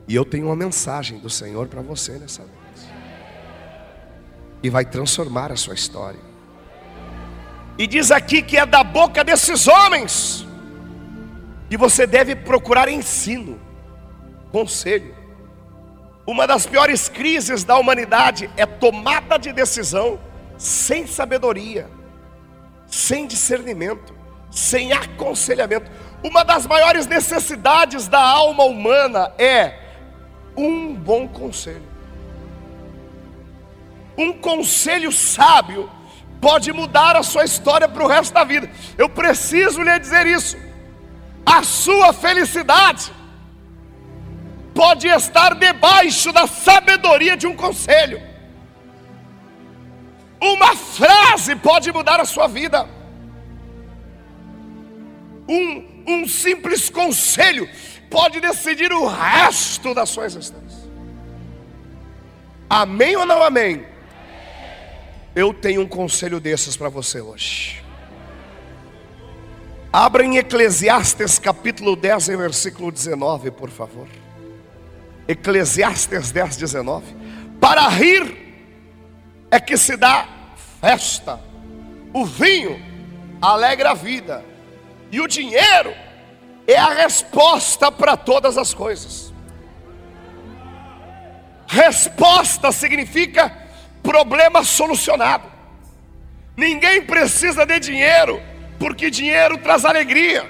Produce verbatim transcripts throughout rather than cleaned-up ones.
E eu tenho uma mensagem do Senhor para você nessa noite. E vai transformar a sua história. E diz aqui que é da boca desses homens que você deve procurar ensino, conselho. Uma das piores crises da humanidade é tomada de decisão sem sabedoria, sem discernimento, sem aconselhamento. Uma das maiores necessidades da alma humana é um bom conselho. Um conselho sábio pode mudar a sua história para o resto da vida. Eu preciso lhe dizer isso. A sua felicidade pode estar debaixo da sabedoria de um conselho. Uma frase pode mudar a sua vida. Um, um simples conselho pode decidir o resto da sua existência. Amém ou não amém? Eu tenho um conselho desses para você hoje. Abra em Eclesiastes capítulo dez, em versículo dezenove, por favor. Eclesiastes dez, dezenove. Para rir é que se dá festa, o vinho alegra a vida, e o dinheiro é a resposta para todas as coisas. Resposta significa problema solucionado. Ninguém precisa de dinheiro, porque dinheiro traz alegria.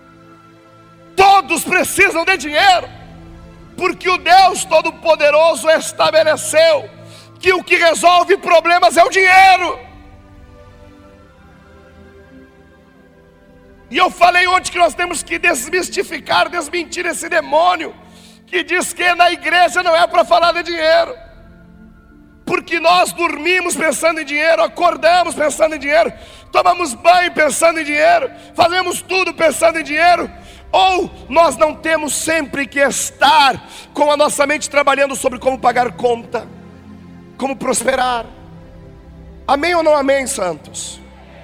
Todos precisam de dinheiro, porque o Deus Todo-Poderoso estabeleceu que o que resolve problemas é o dinheiro. E eu falei ontem que nós temos que desmistificar, desmentir esse demônio que diz que na igreja não é para falar de dinheiro, porque nós dormimos pensando em dinheiro, acordamos pensando em dinheiro, tomamos banho pensando em dinheiro, fazemos tudo pensando em dinheiro. Ou nós não temos sempre que estar com a nossa mente trabalhando sobre como pagar conta, como prosperar. Amém ou não amém, santos?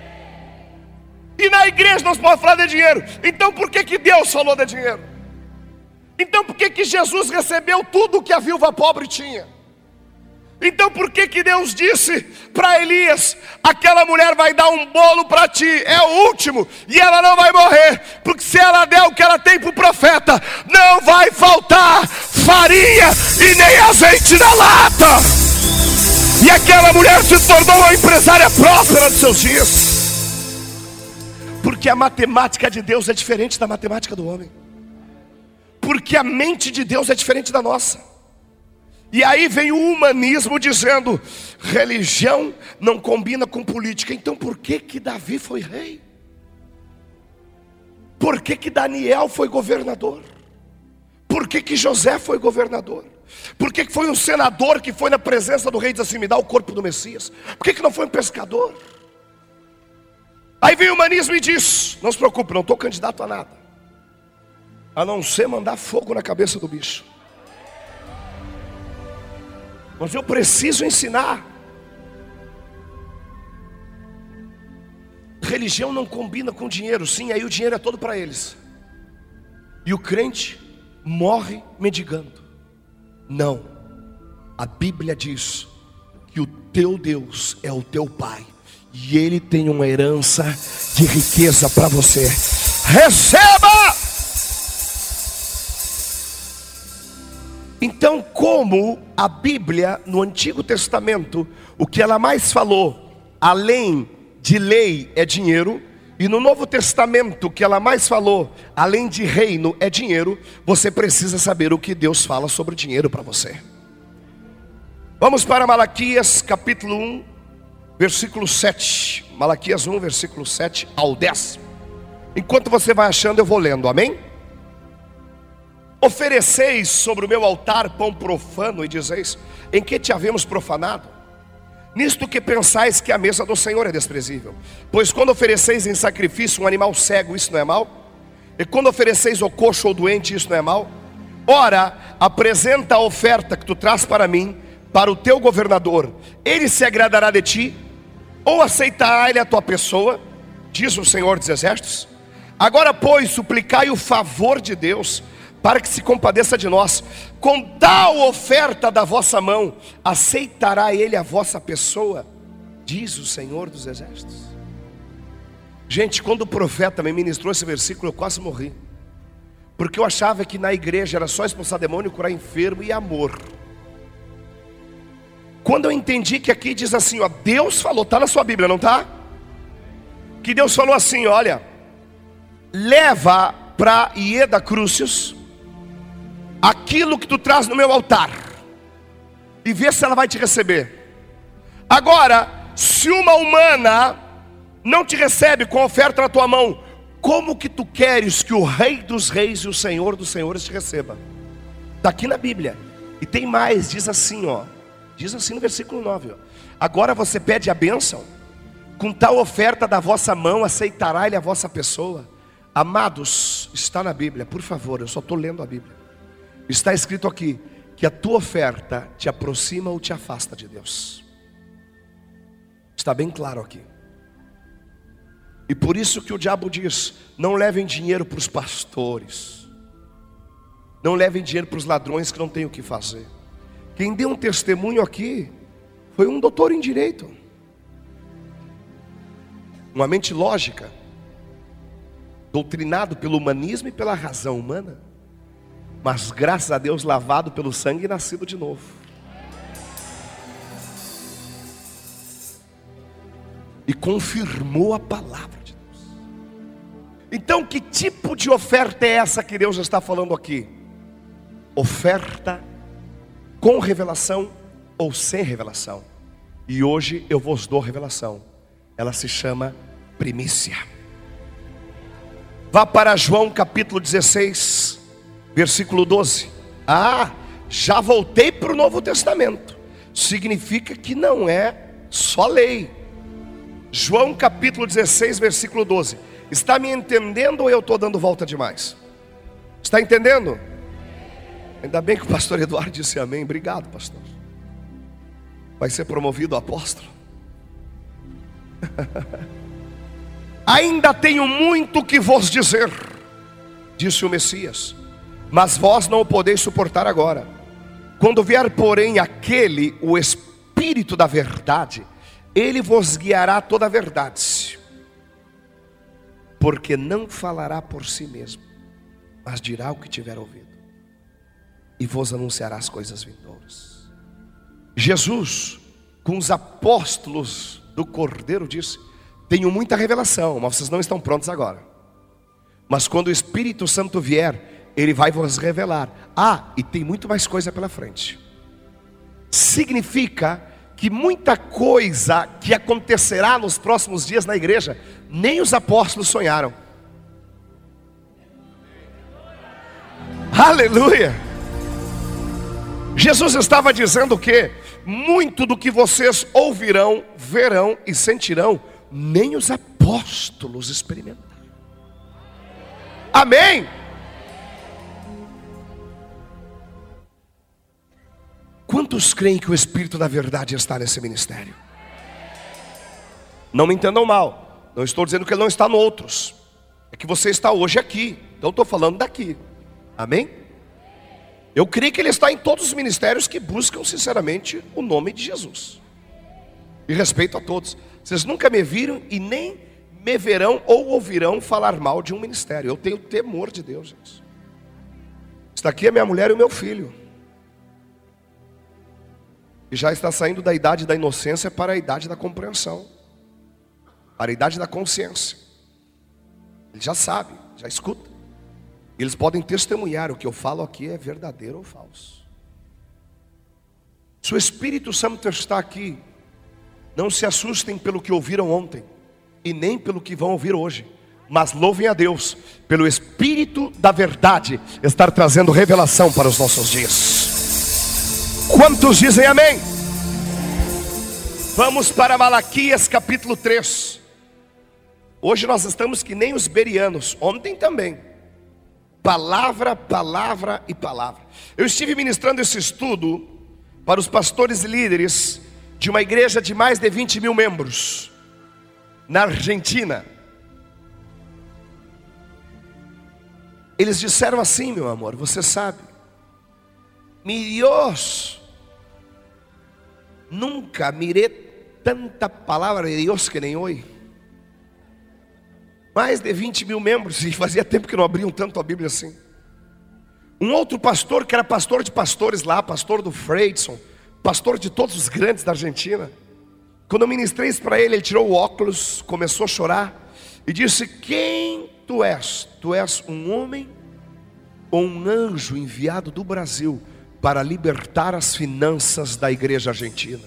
E na igreja nós podemos falar de dinheiro. Então por que que Deus falou de dinheiro? Então por que que Jesus recebeu tudo o que a viúva pobre tinha? Então por que que Deus disse para Elias: aquela mulher vai dar um bolo para ti, é o último, e ela não vai morrer, porque se ela der o que ela tem para o profeta, não vai faltar farinha e nem azeite na lata. E aquela mulher se tornou uma empresária próspera dos seus dias. Porque a matemática de Deus é diferente da matemática do homem. Porque a mente de Deus é diferente da nossa. E aí vem o humanismo dizendo: religião não combina com política. Então por que que Davi foi rei? Por que que Daniel foi governador? Por que que José foi governador? Por que que foi um senador que foi na presença do rei e disse assim: me dá o corpo do Messias? Por que que não foi um pescador? Aí vem o humanismo e diz: não se preocupe, não estou candidato a nada, a não ser mandar fogo na cabeça do bicho. Mas eu preciso ensinar. Religião não combina com dinheiro. Sim, aí o dinheiro é todo para eles. E o crente morre mendigando. Não. A Bíblia diz que o teu Deus é o teu Pai, e Ele tem uma herança de riqueza para você. Receba! Então, como a Bíblia no Antigo Testamento, o que ela mais falou, além de lei, é dinheiro, e no Novo Testamento o que ela mais falou, além de reino, é dinheiro, você precisa saber o que Deus fala sobre dinheiro para você. Vamos para Malaquias capítulo um, versículo sete. Malaquias um, versículo sete ao dez. Enquanto você vai achando, eu vou lendo, amém? Ofereceis sobre o meu altar pão profano, e dizeis: em que te havemos profanado? Nisto que pensais que a mesa do Senhor é desprezível. Pois quando ofereceis em sacrifício um animal cego, isso não é mal? E quando ofereceis o coxo ou doente, isso não é mal? Ora, apresenta a oferta que tu traz para mim, para o teu governador. Ele se agradará de ti, ou aceitará ele a tua pessoa, diz o Senhor dos Exércitos. Agora, pois, suplicai o favor de Deus, para que se compadeça de nós. Com tal oferta da vossa mão, aceitará ele a vossa pessoa, diz o Senhor dos Exércitos. Gente, quando o profeta me ministrou esse versículo, eu quase morri, porque eu achava que na igreja era só expulsar demônio, curar enfermo e amor. Quando eu entendi que aqui diz assim, ó, Deus falou, está na sua Bíblia, não está? Que Deus falou assim, olha, leva para Ieda Crucius aquilo que tu traz no meu altar, e vê se ela vai te receber. Agora, se uma humana não te recebe com a oferta na tua mão, como que tu queres que o Rei dos Reis e o Senhor dos Senhores te receba? Está aqui na Bíblia. E tem mais, diz assim, ó, diz assim no versículo nove, ó, agora você pede a bênção, com tal oferta da vossa mão aceitará ele a vossa pessoa. Amados, está na Bíblia, por favor, eu só estou lendo a Bíblia. Está escrito aqui, que a tua oferta te aproxima ou te afasta de Deus. Está bem claro aqui. E por isso que o diabo diz, não levem dinheiro para os pastores, não levem dinheiro para os ladrões que não têm o que fazer. Quem deu um testemunho aqui foi um doutor em direito, uma mente lógica, doutrinado pelo humanismo e pela razão humana, mas graças a Deus lavado pelo sangue e nascido de novo. E confirmou a palavra de Deus. Então, que tipo de oferta é essa que Deus está falando aqui? Oferta com revelação ou sem revelação. E hoje eu vos dou revelação. Ela se chama primícia. Vá para João capítulo dezesseis, versículo doze. Ah, já voltei para o Novo Testamento. Significa que não é só lei. João capítulo dezesseis, versículo doze. Está me entendendo ou eu estou dando volta demais? Está entendendo? Ainda bem que o pastor Eduardo disse amém. Obrigado, pastor. Vai ser promovido a apóstolo. Ainda tenho muito que vos dizer, disse o Messias, mas vós não o podeis suportar agora. Quando vier, porém, aquele, o Espírito da verdade, ele vos guiará toda a verdade, porque não falará por si mesmo, mas dirá o que tiver ouvido, e vos anunciará as coisas vindouras. Jesus, com os apóstolos do Cordeiro, disse, tenho muita revelação, mas vocês não estão prontos agora. Mas quando o Espírito Santo vier, ele vai vos revelar. Ah, e tem muito mais coisa pela frente. Significa que muita coisa que acontecerá nos próximos dias na igreja, nem os apóstolos sonharam. Aleluia! Jesus estava dizendo que muito do que vocês ouvirão, verão e sentirão, nem os apóstolos experimentaram. Amém? Quantos creem que o Espírito da verdade está nesse ministério? Não me entendam mal, não estou dizendo que ele não está em outros, é que você está hoje aqui, então estou falando daqui. Amém? Eu creio que ele está em todos os ministérios que buscam sinceramente o nome de Jesus. E respeito a todos. Vocês nunca me viram e nem me verão ou ouvirão falar mal de um ministério. Eu tenho temor de Deus, gente. Está aqui a minha mulher e o meu filho, que já está saindo da idade da inocência para a idade da compreensão, para a idade da consciência. Ele já sabe, já escuta. Eles podem testemunhar, o que eu falo aqui é verdadeiro ou falso. Se o Espírito Santo está aqui, não se assustem pelo que ouviram ontem, e nem pelo que vão ouvir hoje, mas louvem a Deus, pelo Espírito da verdade, estar trazendo revelação para os nossos dias. Quantos dizem amém? Vamos para Malaquias capítulo três. Hoje nós estamos que nem os berianos, ontem também. Palavra, palavra e palavra. Eu estive ministrando esse estudo para os pastores e líderes de uma igreja de mais de vinte mil membros, na Argentina. Eles disseram assim, meu amor, você sabe, mi Deus, nunca miré tanta palavra de Deus que nem hoje. Mais de vinte mil membros, e fazia tempo que não abriam tanto a Bíblia assim. Um outro pastor, que era pastor de pastores lá, pastor do Freidson, pastor de todos os grandes da Argentina, quando eu ministrei isso para ele, ele tirou o óculos, começou a chorar e disse: quem tu és? Tu és um homem ou um anjo enviado do Brasil para libertar as finanças da igreja argentina?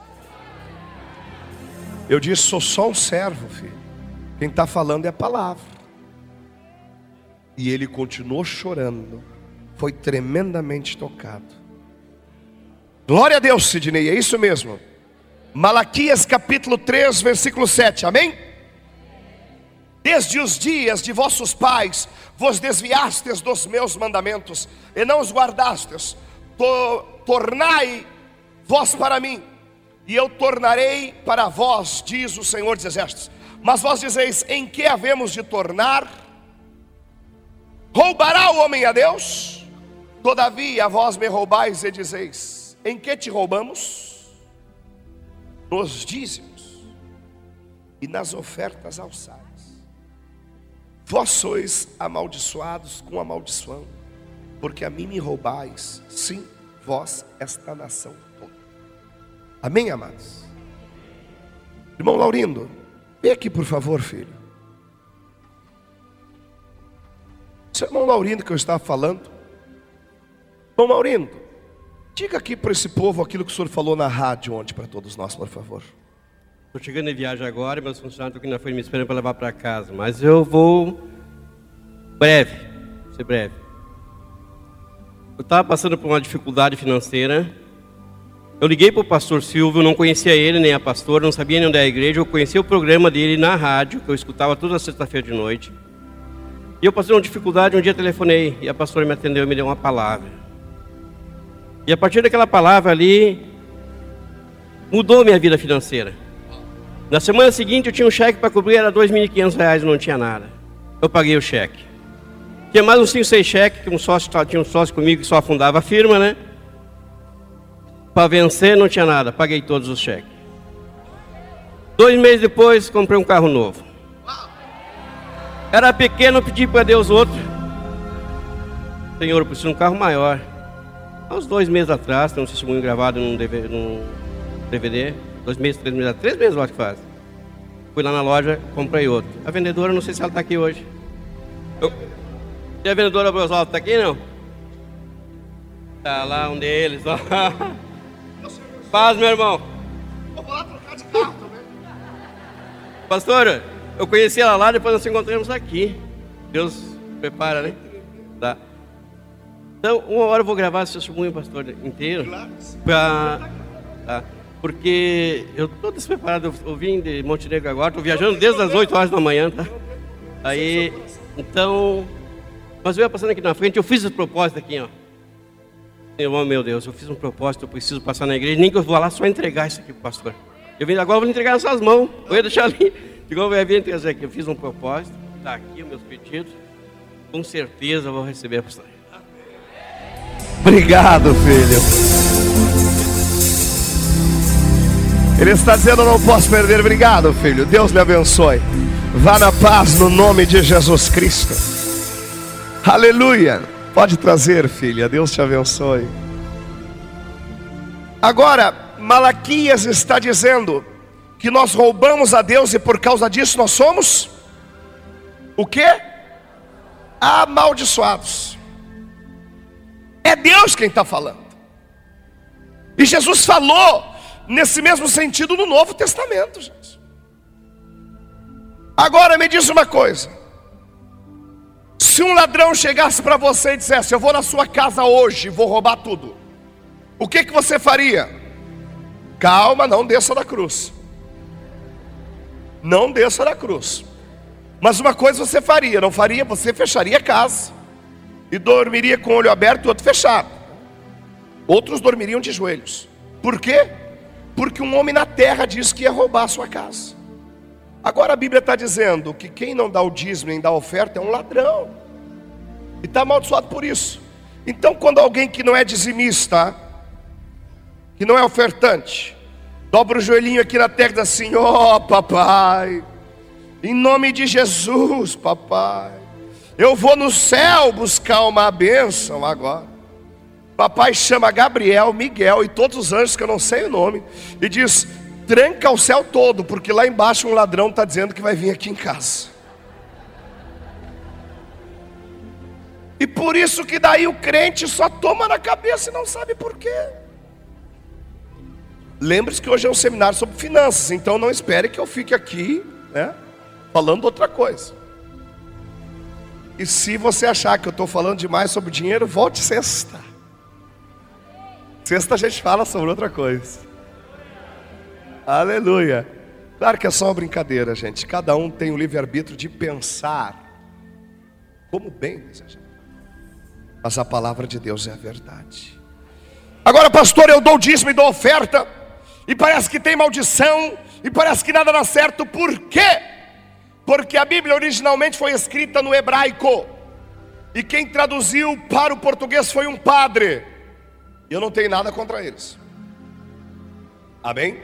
Eu disse: sou só um servo, filho. Quem está falando é a palavra. E ele continuou chorando. Foi tremendamente tocado. Glória a Deus, Sidney, é isso mesmo. Malaquias capítulo três, versículo sete, amém? Desde os dias de vossos pais vos desviastes dos meus mandamentos e não os guardastes. To, tornai vós para mim, e eu tornarei para vós, diz o Senhor dos Exércitos. Mas vós dizeis: em que havemos de tornar? Roubará o homem a Deus? Todavia vós me roubais e dizeis: em que te roubamos? Nos dízimos e nas ofertas alçadas. Vós sois amaldiçoados com a maldição, porque a mim me roubais, sim, vós, esta nação toda. Amém, amados? Irmão Laurindo, vem aqui por favor, filho. Esse é o irmão Laurindo que eu estava falando. Irmão Laurindo, diga aqui para esse povo aquilo que o senhor falou na rádio ontem para todos nós, por favor. Estou chegando em viagem agora, meus funcionários aqui na frente me esperando para levar para casa, mas eu vou breve, ser breve. Eu estava passando por uma dificuldade financeira. Eu liguei para o pastor Silvio, não conhecia ele nem a pastora, não sabia nem onde é a igreja. Eu conhecia o programa dele na rádio, que eu escutava toda sexta-feira de noite. E eu passei uma dificuldade, um dia telefonei e a pastora me atendeu e me deu uma palavra. E a partir daquela palavra ali, mudou minha vida financeira. Na semana seguinte eu tinha um cheque para cobrir, era dois mil e quinhentos reais e não tinha nada. Eu paguei o cheque. Tinha mais uns cinco, seis cheques, que um sócio, tinha um sócio comigo que só afundava a firma, né? Para vencer não tinha nada, paguei todos os cheques. Dois meses depois comprei um carro novo. Era pequeno, pedi para Deus outro. Senhor, eu preciso de um carro maior. Há uns dois meses atrás, tem um testemunho gravado num D V D, num D V D. Dois meses, três meses, três meses eu acho que faz. Fui lá na loja, comprei outro. A vendedora, não sei se ela está aqui hoje. Eu... E a vendedora Oswaldo está aqui, não? Está lá um deles, ó. Paz, meu irmão. Eu vou lá trocar de carro também. Pastora, eu conheci ela lá, depois nós nos encontramos aqui. Deus prepara, né? Tá. Então, uma hora eu vou gravar esse testemunho, pastor, inteiro. Pra, tá. Porque eu estou despreparado. Eu vim de Montenegro agora, estou viajando desde as oito horas da manhã, tá? Aí, então, mas eu ia passando aqui na frente, eu fiz esse propósito aqui, ó. Oh, meu Deus, eu fiz um propósito, eu preciso passar na igreja, nem que eu vou lá só entregar isso aqui pro pastor. Eu vim agora, eu vou entregar nas suas mãos, eu ia deixar ali. Igual eu vim trazer aqui, eu fiz um propósito, está aqui os meus pedidos, com certeza eu vou receber a pastor. Obrigado, filho. Ele está dizendo: eu não posso perder. Obrigado, filho. Deus lhe abençoe. Vá na paz no nome de Jesus Cristo. Aleluia. Pode trazer, filha. Deus te abençoe. Agora, Malaquias está dizendo que nós roubamos a Deus e por causa disso nós somos o quê? Amaldiçoados. É Deus quem está falando. E Jesus falou nesse mesmo sentido no Novo Testamento, gente. Agora me diz uma coisa: se um ladrão chegasse para você e dissesse: eu vou na sua casa hoje e vou roubar tudo, o que que você faria? Calma, não desça da cruz. Não desça da cruz. Mas uma coisa você faria, não faria? Você fecharia a casa e dormiria com o olho aberto e o outro fechado. Outros dormiriam de joelhos. Por quê? Porque um homem na terra disse que ia roubar a sua casa. Agora a Bíblia está dizendo que quem não dá o dízimo nem dá a oferta é um ladrão. E está amaldiçoado por isso. Então quando alguém que não é dizimista, que não é ofertante, dobra o joelhinho aqui na terra e diz assim: ó, papai, em nome de Jesus, papai, eu vou no céu buscar uma bênção agora. Papai chama Gabriel, Miguel e todos os anjos que eu não sei o nome e diz: tranca o céu todo, porque lá embaixo um ladrão está dizendo que vai vir aqui em casa. E por isso que daí o crente só toma na cabeça e não sabe por quê. Lembre-se que hoje é um seminário sobre finanças, então não espere que eu fique aqui, né, falando outra coisa. E se você achar que eu estou falando demais sobre dinheiro, volte sexta. Sexta a gente fala sobre outra coisa. Aleluia. Claro que é só uma brincadeira, gente. Cada um tem o livre-arbítrio de pensar como bem desejar. Mas a palavra de Deus é a verdade. Agora, pastor, eu dou dízimo e dou oferta, e parece que tem maldição, e parece que nada dá certo. Por quê? Porque a Bíblia originalmente foi escrita no hebraico, e quem traduziu para o português foi um padre. Eu não tenho nada contra eles. Amém?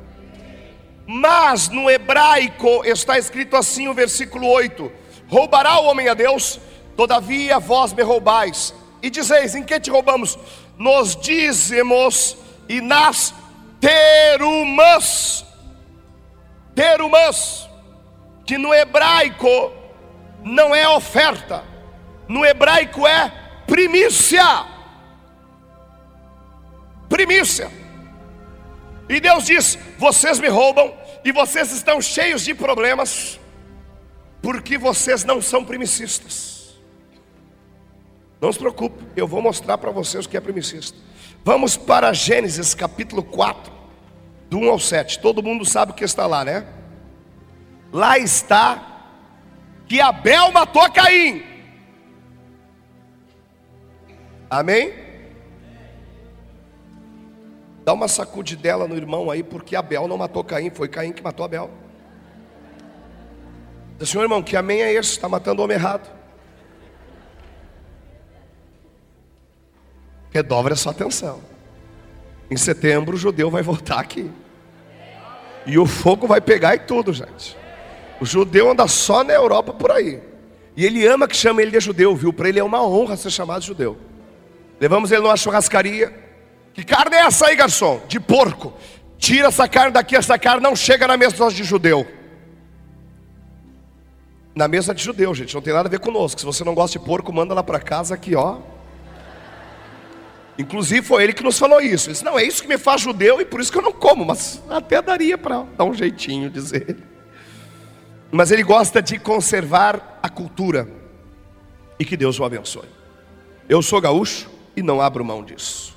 Mas no hebraico está escrito assim o versículo oito: roubará o homem a Deus? Todavia vós me roubais. E dizeis: em que te roubamos? Nos dízimos e nas terumãs. Terumãs, que no hebraico não é oferta, no hebraico é primícia. Primícia. E Deus diz: vocês me roubam e vocês estão cheios de problemas, porque vocês não são primicistas. Não se preocupe, eu vou mostrar para vocês o que é primicista. Vamos para Gênesis capítulo quatro, do um ao sete. Todo mundo sabe o que está lá, né? Lá está que Abel matou Caim. Amém? Dá uma sacudidela no irmão aí, porque Abel não matou Caim, foi Caim que matou Abel. Diz assim: irmão, que amém é esse? Está matando o homem errado. Redobre a sua atenção. Em setembro o judeu vai voltar aqui, e o fogo vai pegar e tudo, gente. O judeu anda só na Europa por aí, e ele ama que chame ele de judeu, viu? Para ele é uma honra ser chamado de judeu. Levamos ele numa churrascaria. Que carne é essa aí, garçom? De porco. Tira essa carne daqui, essa carne não chega na mesa de judeu. Na mesa de judeu, gente, não tem nada a ver conosco. Se você não gosta de porco, manda lá para casa aqui, ó. Inclusive foi ele que nos falou isso. Ele disse: não, é isso que me faz judeu e por isso que eu não como. Mas até daria para dar um jeitinho, dizer ele. Mas ele gosta de conservar a cultura. E que Deus o abençoe. Eu sou gaúcho e não abro mão disso.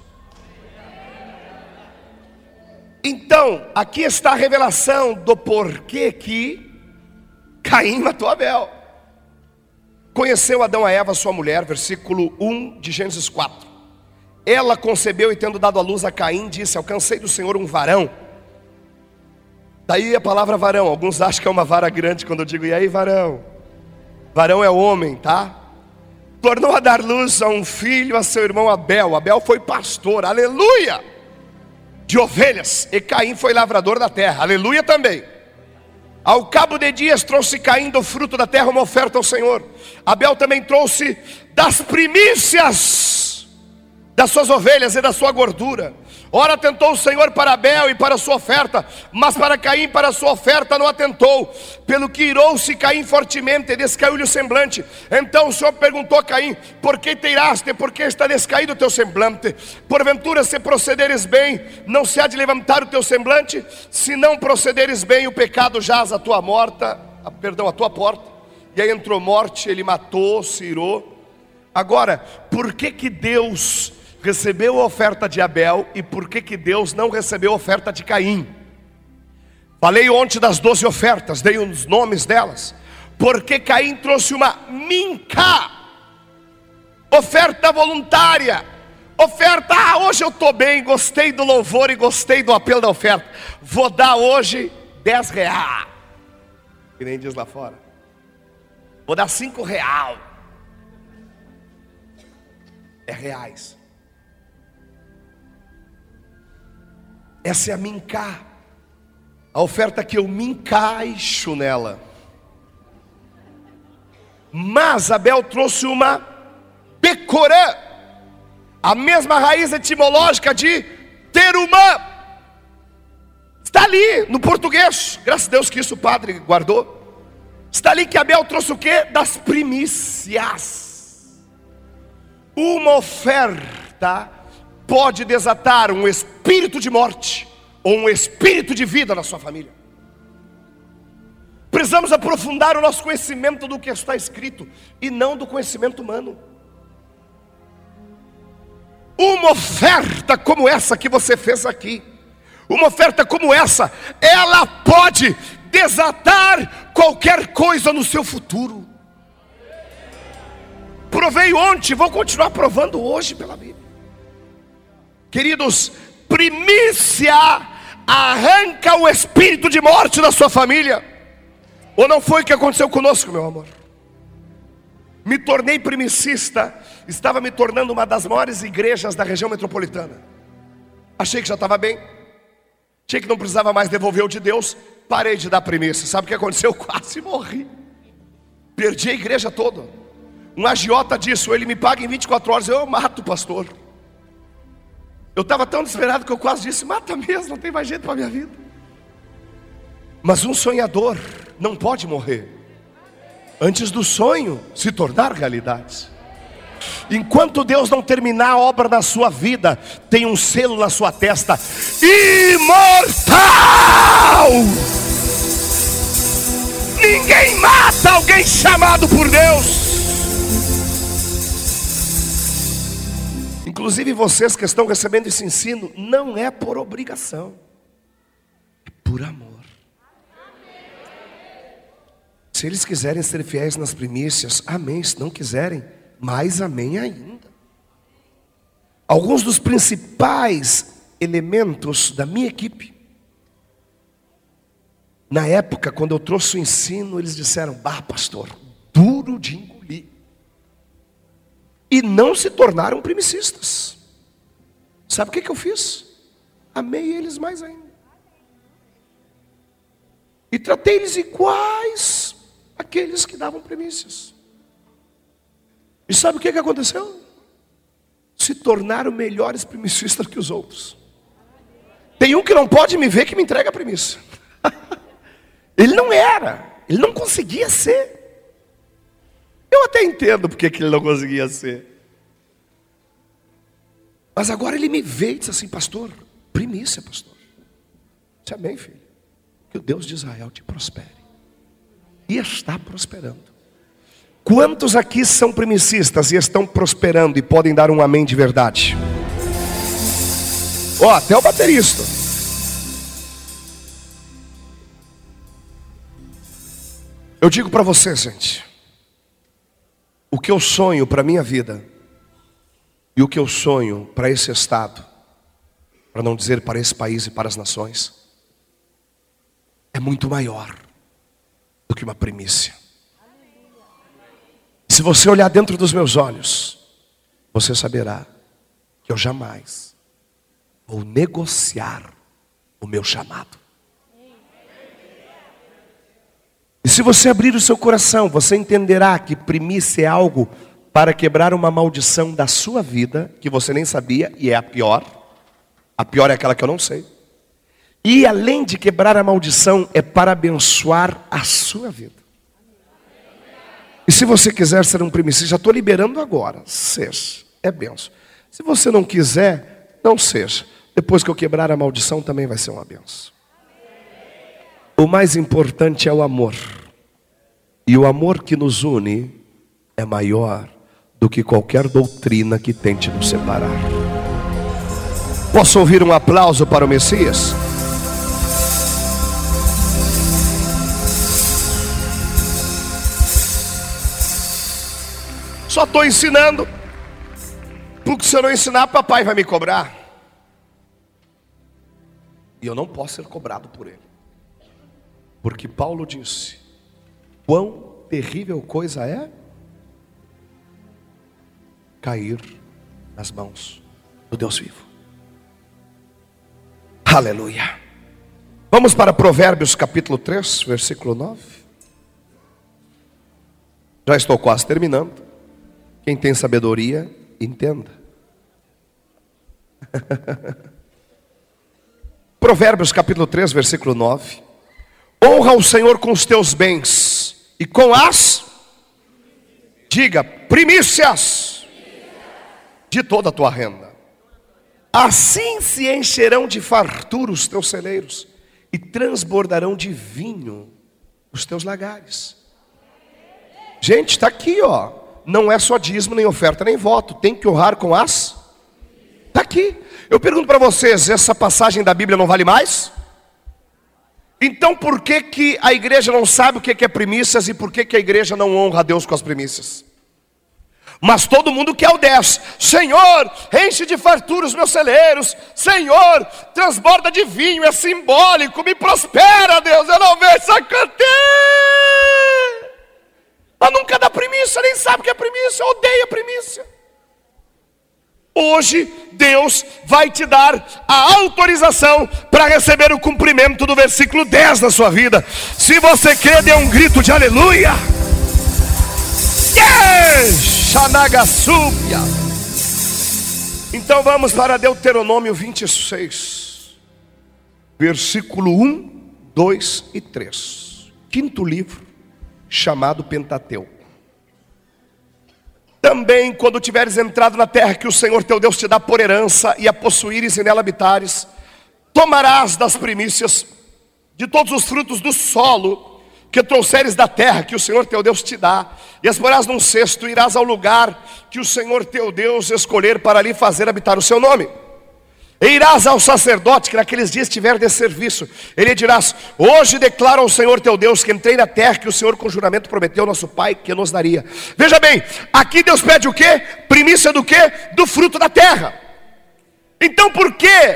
Então, aqui está a revelação do porquê que Caim matou Abel. Conheceu Adão a Eva, sua mulher, versículo um de Gênesis quatro. Ela concebeu e tendo dado à luz a Caim, disse: alcancei do Senhor um varão. Daí a palavra varão, alguns acham que é uma vara grande quando eu digo: e aí, varão? Varão é homem, tá? Tornou a dar luz a um filho, a seu irmão Abel. Abel foi pastor, aleluia, de ovelhas, e Caim foi lavrador da terra, aleluia também. Ao cabo de dias trouxe Caim do fruto da terra uma oferta ao Senhor. Abel também trouxe das primícias das suas ovelhas e da sua gordura. Ora atentou o Senhor para Abel e para a sua oferta, mas para Caim, para a sua oferta, não atentou. Pelo que irou-se Caim fortemente e descaiu-lhe o semblante. Então o Senhor perguntou a Caim: por que te iraste? Por que está descaído o teu semblante? Porventura, se procederes bem, não se há de levantar o teu semblante? Se não procederes bem, o pecado jaz a tua morta, a, perdão, a tua porta. E aí entrou morte, ele matou, se irou. Agora, por que que Deus recebeu a oferta de Abel e por que que Deus não recebeu a oferta de Caim? Falei ontem das doze ofertas, dei os nomes delas. Porque Caim trouxe uma minca, oferta voluntária, oferta: ah, hoje eu estou bem, gostei do louvor e gostei do apelo da oferta, vou dar hoje dez reais, que nem diz lá fora, vou dar cinco real. é reais. Essa é a minká, a oferta que eu me encaixo nela. Mas Abel trouxe uma becorã, a mesma raiz etimológica de terumã. Está ali no português, graças a Deus que isso o padre guardou. Está ali que Abel trouxe o quê? Das primícias. Uma oferta pode desatar um espírito de morte ou um espírito de vida na sua família. Precisamos aprofundar o nosso conhecimento do que está escrito e não do conhecimento humano. Uma oferta como essa que você fez aqui, uma oferta como essa, ela pode desatar qualquer coisa no seu futuro. Provei ontem, vou continuar provando hoje pela Bíblia. Queridos, primícia arranca o espírito de morte da sua família. Ou não foi o que aconteceu conosco, meu amor? Me tornei primicista, estava me tornando uma das maiores igrejas da região metropolitana. Achei que já estava bem, achei que não precisava mais devolver o de Deus, parei de dar primícia. Sabe o que aconteceu? Eu quase morri, perdi a igreja toda. Um agiota disse, ele me paga em vinte e quatro horas, eu mato o pastor. Eu estava tão desesperado que eu quase disse, mata mesmo, não tem mais jeito para a minha vida. Mas um sonhador não pode morrer antes do sonho se tornar realidade. Enquanto Deus não terminar a obra na sua vida, tem um selo na sua testa: imortal. Ninguém mata alguém chamado por Deus. Inclusive vocês que estão recebendo esse ensino, não é por obrigação, é por amor. Se eles quiserem ser fiéis nas primícias, amém. Se não quiserem, mais amém ainda. Alguns dos principais elementos da minha equipe, na época quando eu trouxe o ensino, eles disseram: bah, pastor, duro de engolir. E não se tornaram primicistas. Sabe o que, que eu fiz? Amei eles mais ainda. E tratei eles iguais àqueles que davam primícias. E sabe o que, que aconteceu? Se tornaram melhores primicistas que os outros. Tem um que não pode me ver que me entrega a primícia. Ele não era, ele não conseguia ser. Eu até entendo porque que ele não conseguia ser. Mas agora ele me vê e diz assim: pastor, primícia, pastor. Disse: amém, filho. Que o Deus de Israel te prospere. E está prosperando. Quantos aqui são primicistas e estão prosperando e podem dar um amém de verdade? Ó, oh, até o baterista. Eu digo para você, gente, o que eu sonho para a minha vida e o que eu sonho para esse estado, para não dizer para esse país e para as nações, é muito maior do que uma primícia. Se você olhar dentro dos meus olhos, você saberá que eu jamais vou negociar o meu chamado. E se você abrir o seu coração, você entenderá que primícia é algo para quebrar uma maldição da sua vida, que você nem sabia, e é a pior. A pior é aquela que eu não sei. E além de quebrar a maldição, é para abençoar a sua vida. E se você quiser ser um primicista, já estou liberando agora, seja, é benção. Se você não quiser, não seja. Depois que eu quebrar a maldição, também vai ser uma benção. O mais importante é o amor. E o amor que nos une é maior do que qualquer doutrina que tente nos separar. Posso ouvir um aplauso para o Messias? Só estou ensinando, porque se eu não ensinar, papai vai me cobrar. E eu não posso ser cobrado por ele. Porque Paulo disse: quão terrível coisa é cair nas mãos do Deus vivo. Aleluia. Vamos para Provérbios capítulo três, versículo nove. Já estou quase terminando. Quem tem sabedoria, entenda. Provérbios capítulo três, versículo nove. Honra o Senhor com os teus bens e com as, diga, primícias de toda a tua renda. Assim se encherão de fartura os teus celeiros e transbordarão de vinho os teus lagares. Gente, está aqui, ó. Não é só dízimo, nem oferta, nem voto. Tem que honrar com as... Está aqui. Eu pergunto para vocês, essa passagem da Bíblia não vale mais? Então por que que a igreja não sabe o que é primícias e por que que a igreja não honra a Deus com as primícias? Mas todo mundo quer o dez. Senhor, enche de fartura os meus celeiros. Senhor, transborda de vinho, é simbólico. Me prospera, Deus, eu não vejo essa canter. Mas nunca dá primícia, nem sabe o que é primícia, odeia primícia. Hoje Deus vai te dar a autorização para receber o cumprimento do versículo dez na sua vida. Se você crê, dê um grito de aleluia. Yes! Xanagasúbia. Então vamos para Deuteronômio vinte e seis, versículo um, dois e três. Quinto livro, chamado Pentateuco. Também quando tiveres entrado na terra que o Senhor teu Deus te dá por herança, e a possuíres e nela habitares, tomarás das primícias de todos os frutos do solo que trouxeres da terra que o Senhor teu Deus te dá, e as porás num cesto, e irás ao lugar que o Senhor teu Deus escolher para ali fazer habitar o seu nome. E irás ao sacerdote que naqueles dias tiver de serviço. Ele dirás: hoje declara ao Senhor teu Deus que entrei na terra que o Senhor com juramento prometeu ao nosso pai que nos daria. Veja bem, aqui Deus pede o quê? Primícia do quê? Do fruto da terra. Então por que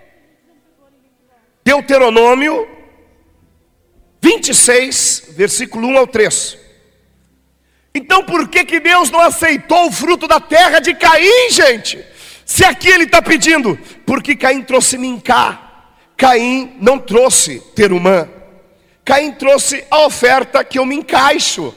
Deuteronômio vinte e seis, versículo um ao três? Então por que que Deus não aceitou o fruto da terra de Caim, gente? Se aqui ele está pedindo, porque Caim trouxe Mincá, Caim não trouxe Terumã, Caim trouxe a oferta que eu me encaixo.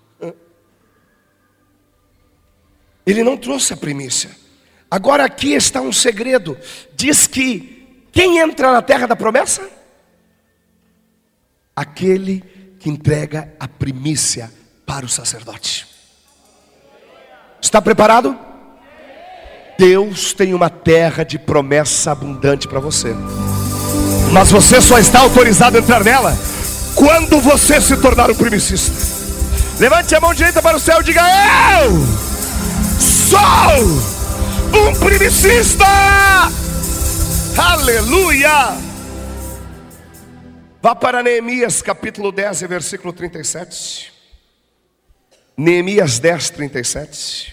Ele não trouxe a primícia. Agora aqui está um segredo. Diz que quem entra na terra da promessa? Aquele que entrega a primícia para o sacerdote. Está preparado? Deus tem uma terra de promessa abundante para você, mas você só está autorizado a entrar nela quando você se tornar um primicista. Levante a mão direita para o céu e diga: eu sou um primicista. Aleluia. Vá para Neemias capítulo dez, versículo trinta e sete. Neemias dez, trinta e sete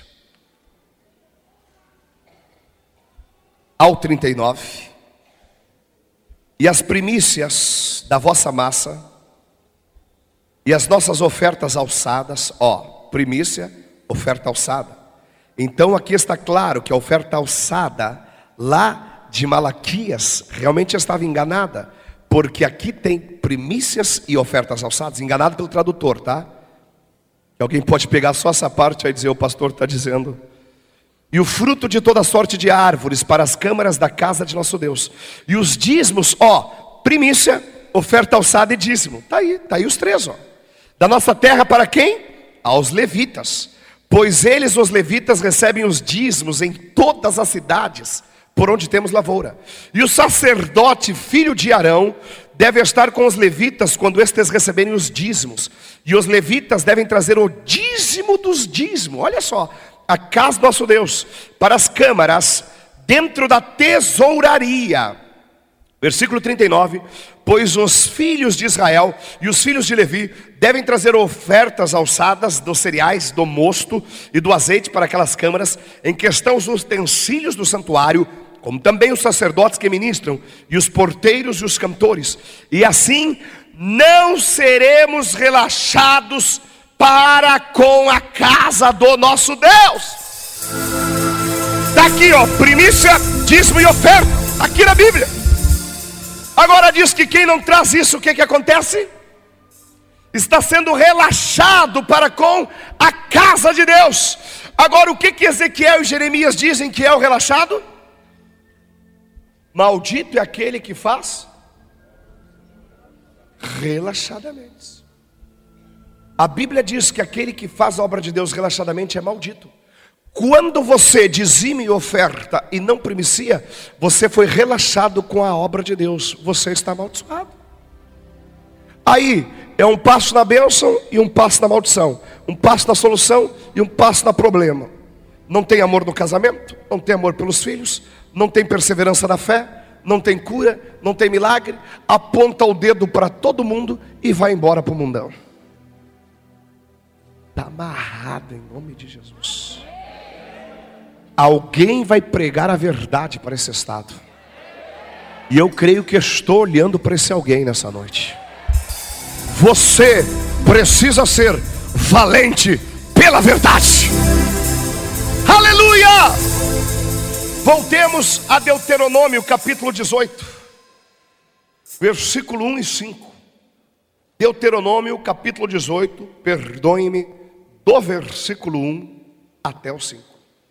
ao trinta e nove. E as primícias da vossa massa e as nossas ofertas alçadas, ó, primícia, oferta alçada. Então aqui está claro que a oferta alçada lá de Malaquias realmente estava enganada, porque aqui tem primícias e ofertas alçadas, enganado pelo tradutor, tá? Que alguém pode pegar só essa parte aí e dizer: o pastor está dizendo. E o fruto de toda sorte de árvores para as câmaras da casa de nosso Deus. E os dízimos, ó, primícia, oferta alçada e dízimo. Está aí, está aí os três, ó. Da nossa terra para quem? Aos levitas. Pois eles, os levitas, recebem os dízimos em todas as cidades por onde temos lavoura. E o sacerdote, filho de Arão, deve estar com os levitas quando estes receberem os dízimos. E os levitas devem trazer o dízimo dos dízimos. Olha só. A casa do nosso Deus, para as câmaras, dentro da tesouraria. Versículo trinta e nove. Pois os filhos de Israel e os filhos de Levi devem trazer ofertas alçadas dos cereais, do mosto e do azeite para aquelas câmaras, em que estão os utensílios do santuário, como também os sacerdotes que ministram, e os porteiros e os cantores. E assim não seremos relaxados para com a casa do nosso Deus. Está aqui, ó, primícia, dízimo e oferta, aqui na Bíblia. Agora diz que quem não traz isso, o que que acontece? Está sendo relaxado para com a casa de Deus. Agora o que que Ezequiel e Jeremias dizem que é o relaxado? Maldito é aquele que faz relaxadamente. A Bíblia diz que aquele que faz a obra de Deus relaxadamente é maldito. Quando você dizima e oferta e não primicia, você foi relaxado com a obra de Deus. Você está amaldiçoado. Aí é um passo na bênção e um passo na maldição. Um passo na solução e um passo na problema. Não tem amor no casamento, não tem amor pelos filhos, não tem perseverança na fé, não tem cura, não tem milagre. Aponta o dedo para todo mundo e vai embora para o mundão. Está amarrado em nome de Jesus. Alguém vai pregar a verdade para esse estado. E eu creio que estou olhando para esse alguém nessa noite. Você precisa ser valente pela verdade. Aleluia! Voltemos a Deuteronômio capítulo dezoito, versículo um e cinco. Deuteronômio capítulo dezoito, perdoe-me, do versículo um até o cinco.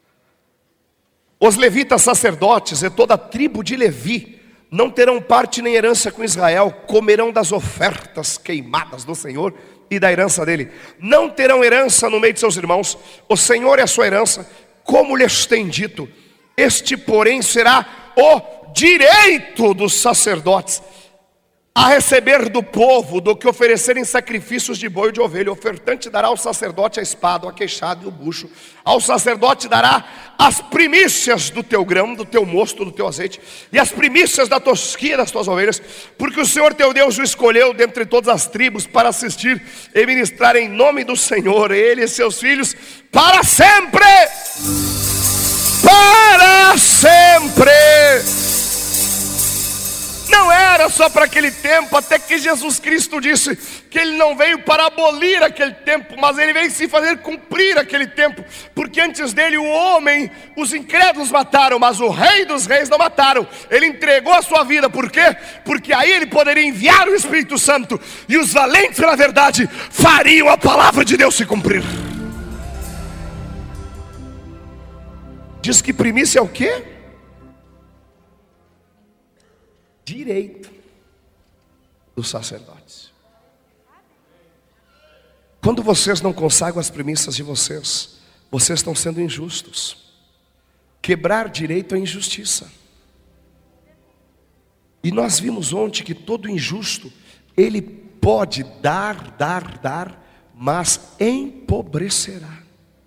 Os levitas sacerdotes e toda a tribo de Levi não terão parte nem herança com Israel, comerão das ofertas queimadas do Senhor e da herança dele. Não terão herança no meio de seus irmãos, o Senhor é a sua herança, como lhes tem dito. Este, porém, será o direito dos sacerdotes a receber do povo do que oferecerem sacrifícios de boi ou de ovelha. O ofertante dará ao sacerdote a espada, a queixada e o bucho. Ao sacerdote dará as primícias do teu grão, do teu mosto, do teu azeite, e as primícias da tosquia das tuas ovelhas, porque o Senhor teu Deus o escolheu dentre todas as tribos para assistir e ministrar em nome do Senhor, ele e seus filhos, para sempre. Para sempre. Não era só para aquele tempo, até que Jesus Cristo disse que Ele não veio para abolir aquele tempo, mas Ele veio se fazer cumprir aquele tempo, porque antes dele o homem, os incrédulos mataram, mas o Rei dos Reis não mataram. Ele entregou a sua vida, por quê? Porque aí Ele poderia enviar o Espírito Santo, e os valentes pela verdade fariam a palavra de Deus se cumprir. Diz que primícia é o quê? Direito dos sacerdotes. Quando vocês não consagram as primícias de vocês, vocês estão sendo injustos. Quebrar direito é injustiça. E nós vimos ontem que todo injusto, ele pode dar, dar, dar, mas empobrecerá.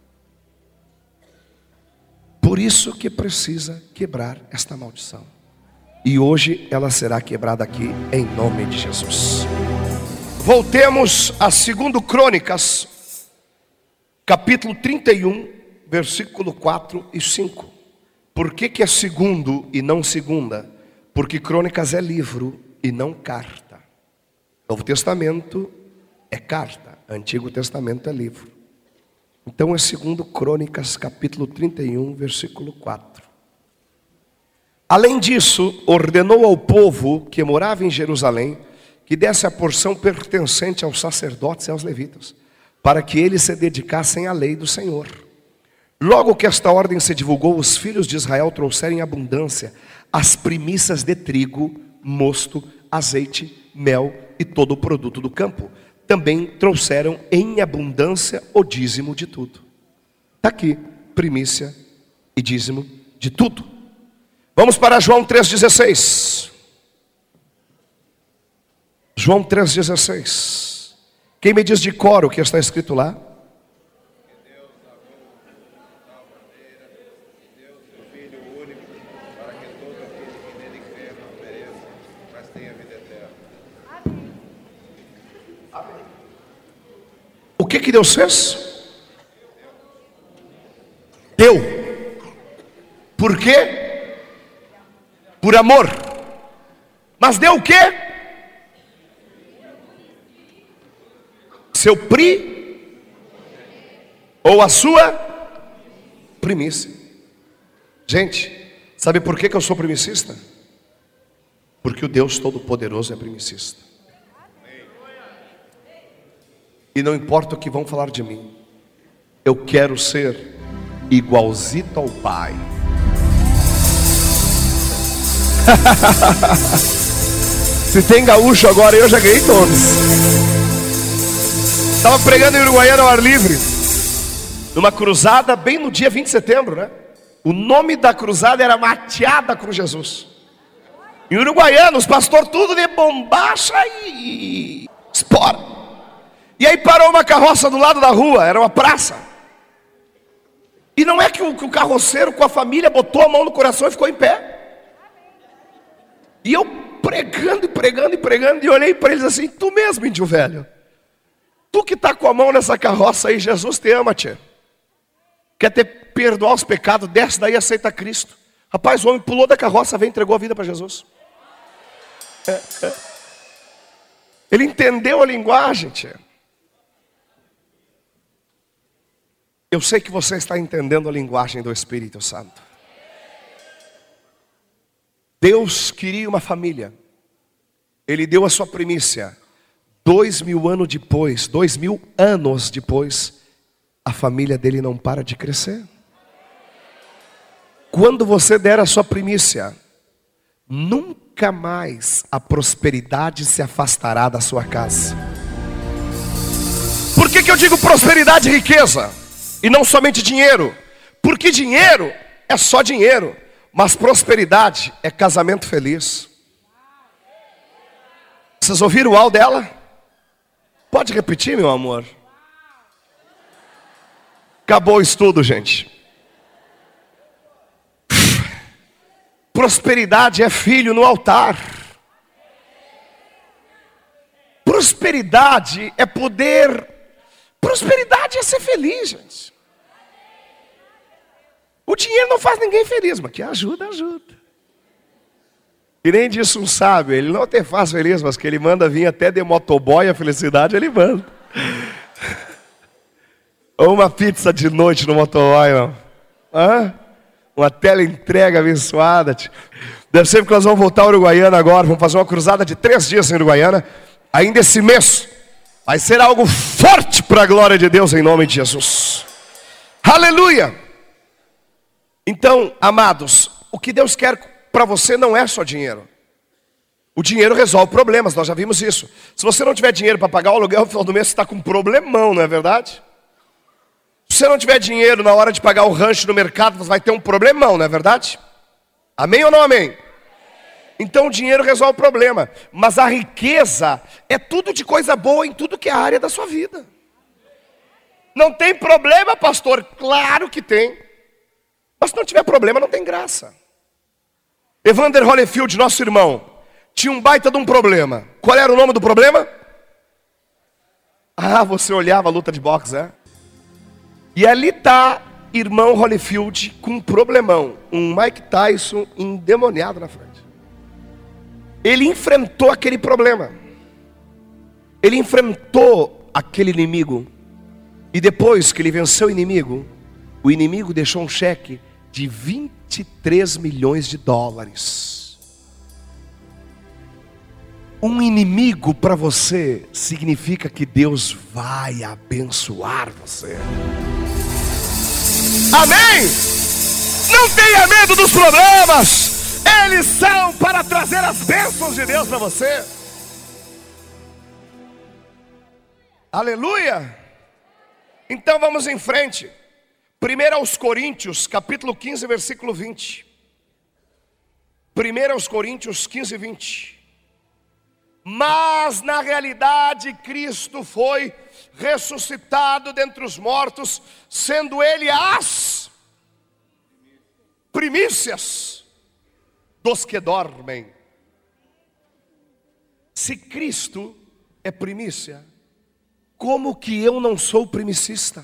Por isso que precisa quebrar esta maldição. E hoje ela será quebrada aqui em nome de Jesus. Voltemos a segundo Crônicas, capítulo trinta e um, versículo quatro e cinco. Por que que é segundo e não segunda? Porque Crônicas é livro e não carta. Novo Testamento é carta, Antigo Testamento é livro. Então é segundo Crônicas, capítulo trinta e um, versículo quatro. Além disso, ordenou ao povo que morava em Jerusalém que desse a porção pertencente aos sacerdotes e aos levitas, para que eles se dedicassem à lei do Senhor. Logo que esta ordem se divulgou, os filhos de Israel trouxeram em abundância as primícias de trigo, mosto, azeite, mel e todo o produto do campo. Também trouxeram em abundância o dízimo de tudo. Está aqui, primícia e dízimo de tudo. Vamos para João três dezesseis. João três dezesseis. Quem me diz de cor o que está escrito lá? O que que Deus fez? Deu. Por quê? Por amor. Mas deu o quê? Seu pri ou a sua primícia. Gente, sabe por que que eu sou primicista? Porque o Deus Todo-Poderoso é primicista. E não importa o que vão falar de mim, eu quero ser igualzito ao Pai. Se tem gaúcho agora, eu já ganhei todos. Estava pregando em Uruguaiana ao ar livre, numa cruzada bem no dia vinte de setembro, né? O nome da cruzada era Mateada com Jesus. Em Uruguaiana, os pastores tudo de bombacha e espora. E aí parou uma carroça do lado da rua, era uma praça. E não é que o, que o carroceiro com a família botou a mão no coração e ficou em pé. E eu pregando e pregando e pregando, e olhei para eles assim: tu mesmo, índio velho, tu que está com a mão nessa carroça aí, Jesus te ama, tia. Quer te perdoar os pecados, desce daí e aceita Cristo. Rapaz, o homem pulou da carroça, veio e entregou a vida para Jesus. É, é. Ele entendeu a linguagem, tia. Eu sei que você está entendendo a linguagem do Espírito Santo. Deus queria uma família. Ele deu a sua primícia. Dois mil anos depois, dois mil anos depois, a família dele não para de crescer. Quando você der a sua primícia, nunca mais a prosperidade se afastará da sua casa. Por que que eu digo prosperidade e riqueza? E não somente dinheiro? Porque dinheiro é só dinheiro, mas prosperidade é casamento feliz. Vocês ouviram o áudio dela? Pode repetir, meu amor? Acabou o estudo, gente. Prosperidade é filho no altar. Prosperidade é poder. Prosperidade é ser feliz, gente. O dinheiro não faz ninguém feliz, mas que ajuda, ajuda. E nem disso um sábio, ele não te faz feliz, mas que ele manda vir até de motoboy a felicidade, ele manda. Ou uma pizza de noite no motoboy, não. Hã? Uma tela entrega abençoada. Deve ser que nós vamos voltar a Uruguaiana agora. Vamos fazer uma cruzada de três dias em Uruguaiana. Ainda esse mês. Vai ser algo forte para a glória de Deus em nome de Jesus. Aleluia! Então, amados, o que Deus quer para você não é só dinheiro. O dinheiro resolve problemas, nós já vimos isso. Se você não tiver dinheiro para pagar o aluguel no final do mês, você está com um problemão, não é verdade? Se você não tiver dinheiro na hora de pagar o rancho no mercado, você vai ter um problemão, não é verdade? Amém ou não amém? Então o dinheiro resolve o problema. Mas a riqueza é tudo de coisa boa em tudo que é a área da sua vida. Não tem problema, pastor? Claro que tem. Mas se não tiver problema, não tem graça. Evander Holyfield, nosso irmão, tinha um baita de um problema. Qual era o nome do problema? Ah, você olhava a luta de boxe, é? E ali está irmão Holyfield com um problemão. Um Mike Tyson endemoniado na frente. Ele enfrentou aquele problema. Ele enfrentou aquele inimigo. E depois que ele venceu o inimigo, o inimigo deixou um cheque de vinte e três milhões de dólares. Um inimigo para você significa que Deus vai abençoar você. Amém? Não tenha medo dos problemas. Eles são para trazer as bênçãos de Deus para você. Aleluia. Então vamos em frente. Primeiro aos Coríntios, capítulo quinze, versículo vinte. Primeiro aos Coríntios quinze, vinte. Mas na realidade Cristo foi ressuscitado dentre os mortos, sendo Ele as primícias dos que dormem. Se Cristo é primícia, como que eu não sou primicista?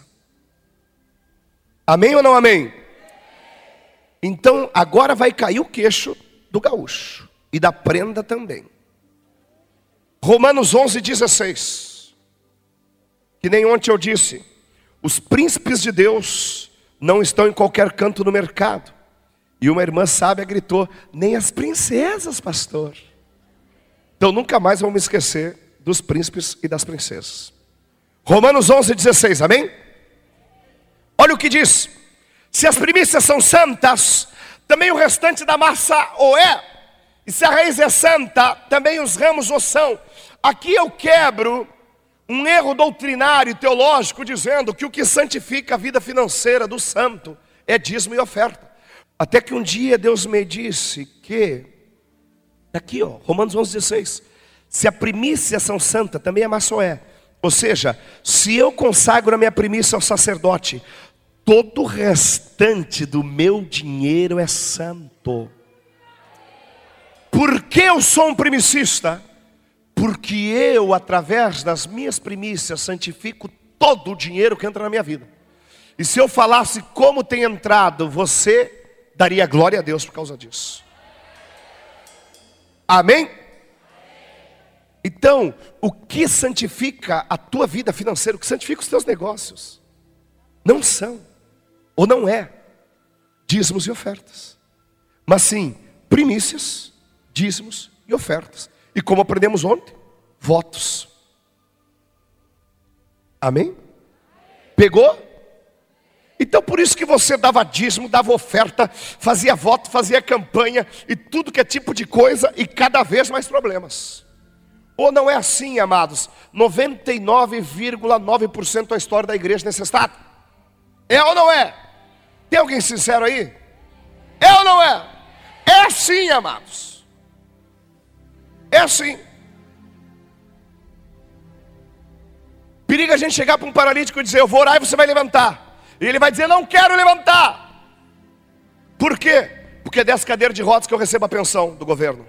Amém ou não amém? Então agora vai cair o queixo do gaúcho e da prenda também. Romanos onze, dezesseis. Que nem ontem eu disse, os príncipes de Deus não estão em qualquer canto no mercado. E uma irmã sábia gritou: nem as princesas, pastor. Então nunca mais vamos me esquecer dos príncipes e das princesas. Romanos onze, dezesseis, amém? Olha o que diz: se as primícias são santas, também o restante da massa o é. E se a raiz é santa, também os ramos o são. Aqui eu quebro um erro doutrinário e teológico, dizendo que o que santifica a vida financeira do santo é dízimo e oferta. Até que um dia Deus me disse que, aqui ó, Romanos onze, dezesseis, se a primícia são santa, também a massa o é. Ou seja, se eu consagro a minha primícia ao sacerdote, todo o restante do meu dinheiro é santo. Por que eu sou um primicista? Porque eu, através das minhas primícias, santifico todo o dinheiro que entra na minha vida. E se eu falasse como tem entrado, você daria glória a Deus por causa disso. Amém? Então, o que santifica a tua vida financeira, o que santifica os teus negócios, não são, ou não é, dízimos e ofertas, mas sim, primícias, dízimos e ofertas. E como aprendemos ontem, votos. Amém? Pegou? Então por isso que você dava dízimo, dava oferta, fazia voto, fazia campanha e tudo que é tipo de coisa, e cada vez mais problemas. Ou não é assim, amados? noventa e nove vírgula nove por cento da história da igreja nesse estado. É ou não é? Tem alguém sincero aí? É ou não é? É sim, amados. É assim. Periga a gente chegar para um paralítico e dizer: eu vou orar e você vai levantar. E ele vai dizer: não quero levantar. Por quê? Porque é dessa cadeira de rodas que eu recebo a pensão do governo.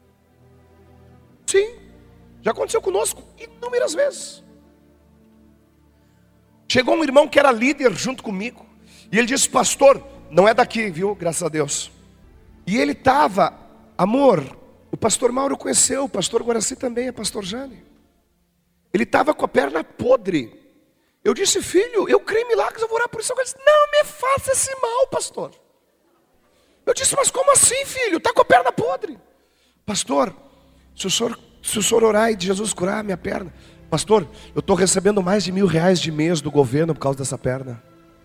Sim, já aconteceu conosco inúmeras vezes. Chegou um irmão que era líder junto comigo, e ele disse: pastor, não é daqui, viu, graças a Deus. E ele estava, amor, o pastor Mauro conheceu, o pastor Guaraci também, é pastor Jane. Ele estava com a perna podre. Eu disse: filho, eu creio em milagres, eu vou orar por isso. Ele disse: não me faça esse mal, pastor. Eu disse: mas como assim, filho? Está com a perna podre. Pastor, se o senhor, se o senhor orar e de Jesus curar a minha perna. Pastor, eu estou recebendo mais de mil reais de mês do governo por causa dessa perna.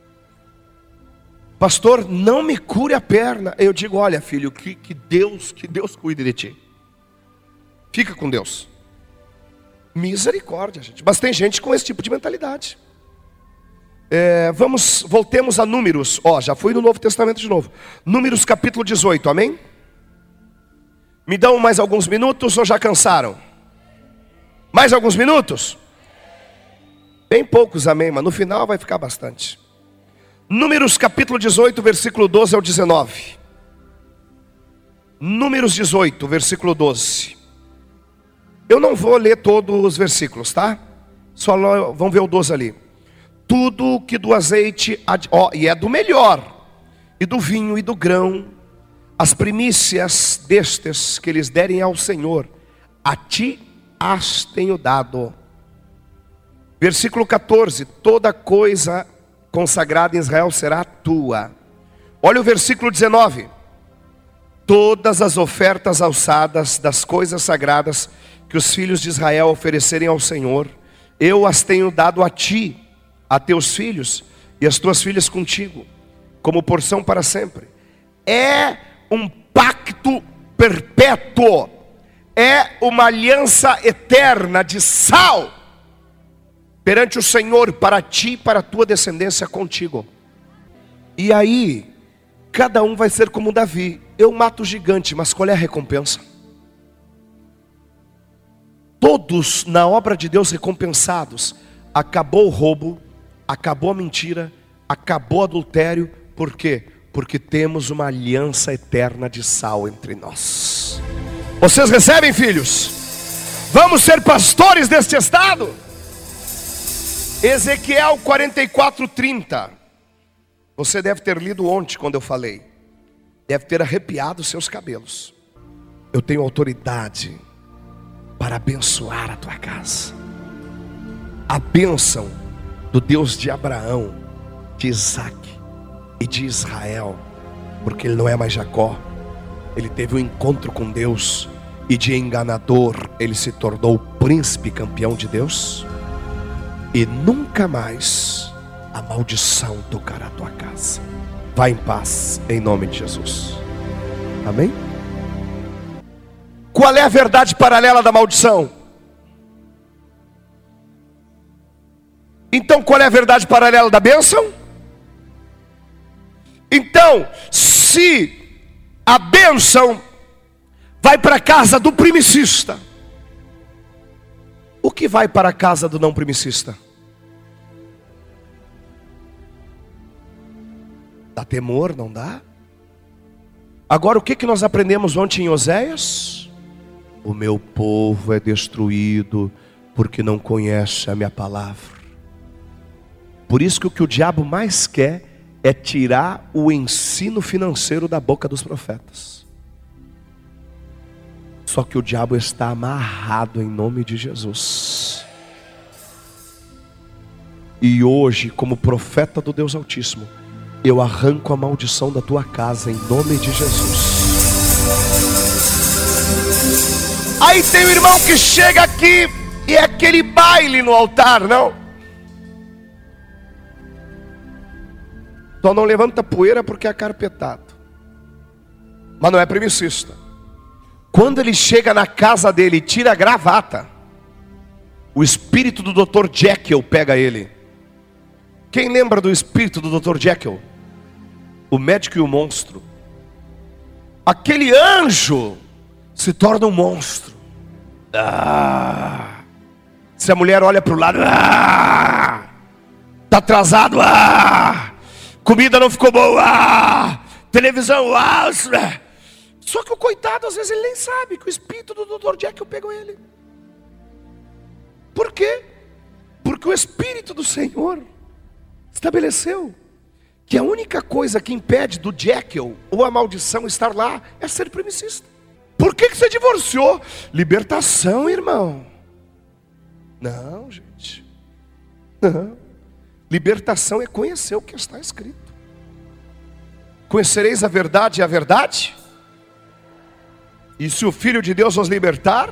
Pastor, não me cure a perna. Eu digo: olha, filho, que, que Deus, que Deus cuide de ti. Fica com Deus. Misericórdia, gente. Mas tem gente com esse tipo de mentalidade. É, vamos, voltemos a Números. Ó, já fui no Novo Testamento de novo. Números capítulo dezoito, amém? Me dão mais alguns minutos ou já cansaram? Mais alguns minutos? Bem poucos, amém, mas no final vai ficar bastante. Números capítulo dezoito, versículo doze ao dezenove. Números dezoito, versículo doze. Eu não vou ler todos os versículos, tá? Só vamos ver o doze ali. Tudo que do azeite, ó, e é do melhor, e do vinho e do grão, as primícias destes que eles derem ao Senhor, a ti as tenho dado. Versículo quatorze. Toda coisa consagrada em Israel será tua. Olha o versículo dezenove. Todas as ofertas alçadas das coisas sagradas que os filhos de Israel oferecerem ao Senhor, eu as tenho dado a ti, a teus filhos e as tuas filhas contigo, como porção para sempre. É um pacto perpétuo, é uma aliança eterna de sal perante o Senhor, para ti e para a tua descendência contigo. E aí, cada um vai ser como Davi: eu mato o gigante, mas qual é a recompensa? Todos na obra de Deus recompensados. Acabou o roubo, acabou a mentira, acabou o adultério. Por quê? Porque temos uma aliança eterna de sal entre nós. Vocês recebem, filhos? Vamos ser pastores deste estado? Ezequiel quarenta e quatro, trinta. Você deve ter lido ontem quando eu falei. Deve ter arrepiado os seus cabelos. Eu tenho autoridade para abençoar a tua casa. A bênção do Deus de Abraão, de Isaac e de Israel porque ele não é mais Jacó. Ele teve um encontro com Deus, e de enganador ele se tornou o príncipe campeão de Deus. E nunca mais a maldição tocará a tua casa. Vá em paz, em nome de Jesus. Amém? Qual é a verdade paralela da maldição? Então qual é a verdade paralela da bênção? Então, se a bênção vai para a casa do primicista, o que vai para a casa do não primicista? Dá temor, não dá? Agora o que, que nós aprendemos ontem em Oséias? O meu povo é destruído porque não conhece a minha palavra. Por isso que o que o diabo mais quer é tirar o ensino financeiro da boca dos profetas. Só que o diabo está amarrado em nome de Jesus. E hoje, como profeta do Deus Altíssimo, eu arranco a maldição da tua casa em nome de Jesus. Aí tem o irmão que chega aqui e é aquele baile no altar, não? Só não levanta poeira porque é carpetado, mas não é primicista. Quando ele chega na casa dele e tira a gravata, o espírito do doutor Jekyll pega ele. Quem lembra do espírito do doutor Jekyll? O médico e o monstro. Aquele anjo se torna um monstro. Ah, se a mulher olha para o lado, ah, tá atrasado, ah, comida não ficou boa, ah, televisão, ah. Só que o coitado às vezes ele nem sabe que o espírito do doutor Jekyll pegou ele. Por quê? Porque o espírito do Senhor estabeleceu que a única coisa que impede do Jekyll ou a maldição estar lá é ser primicista. Por que que você divorciou? Libertação, irmão. Não, gente. Não. Libertação é conhecer o que está escrito. Conhecereis a verdade e a verdade? E se o Filho de Deus os libertar?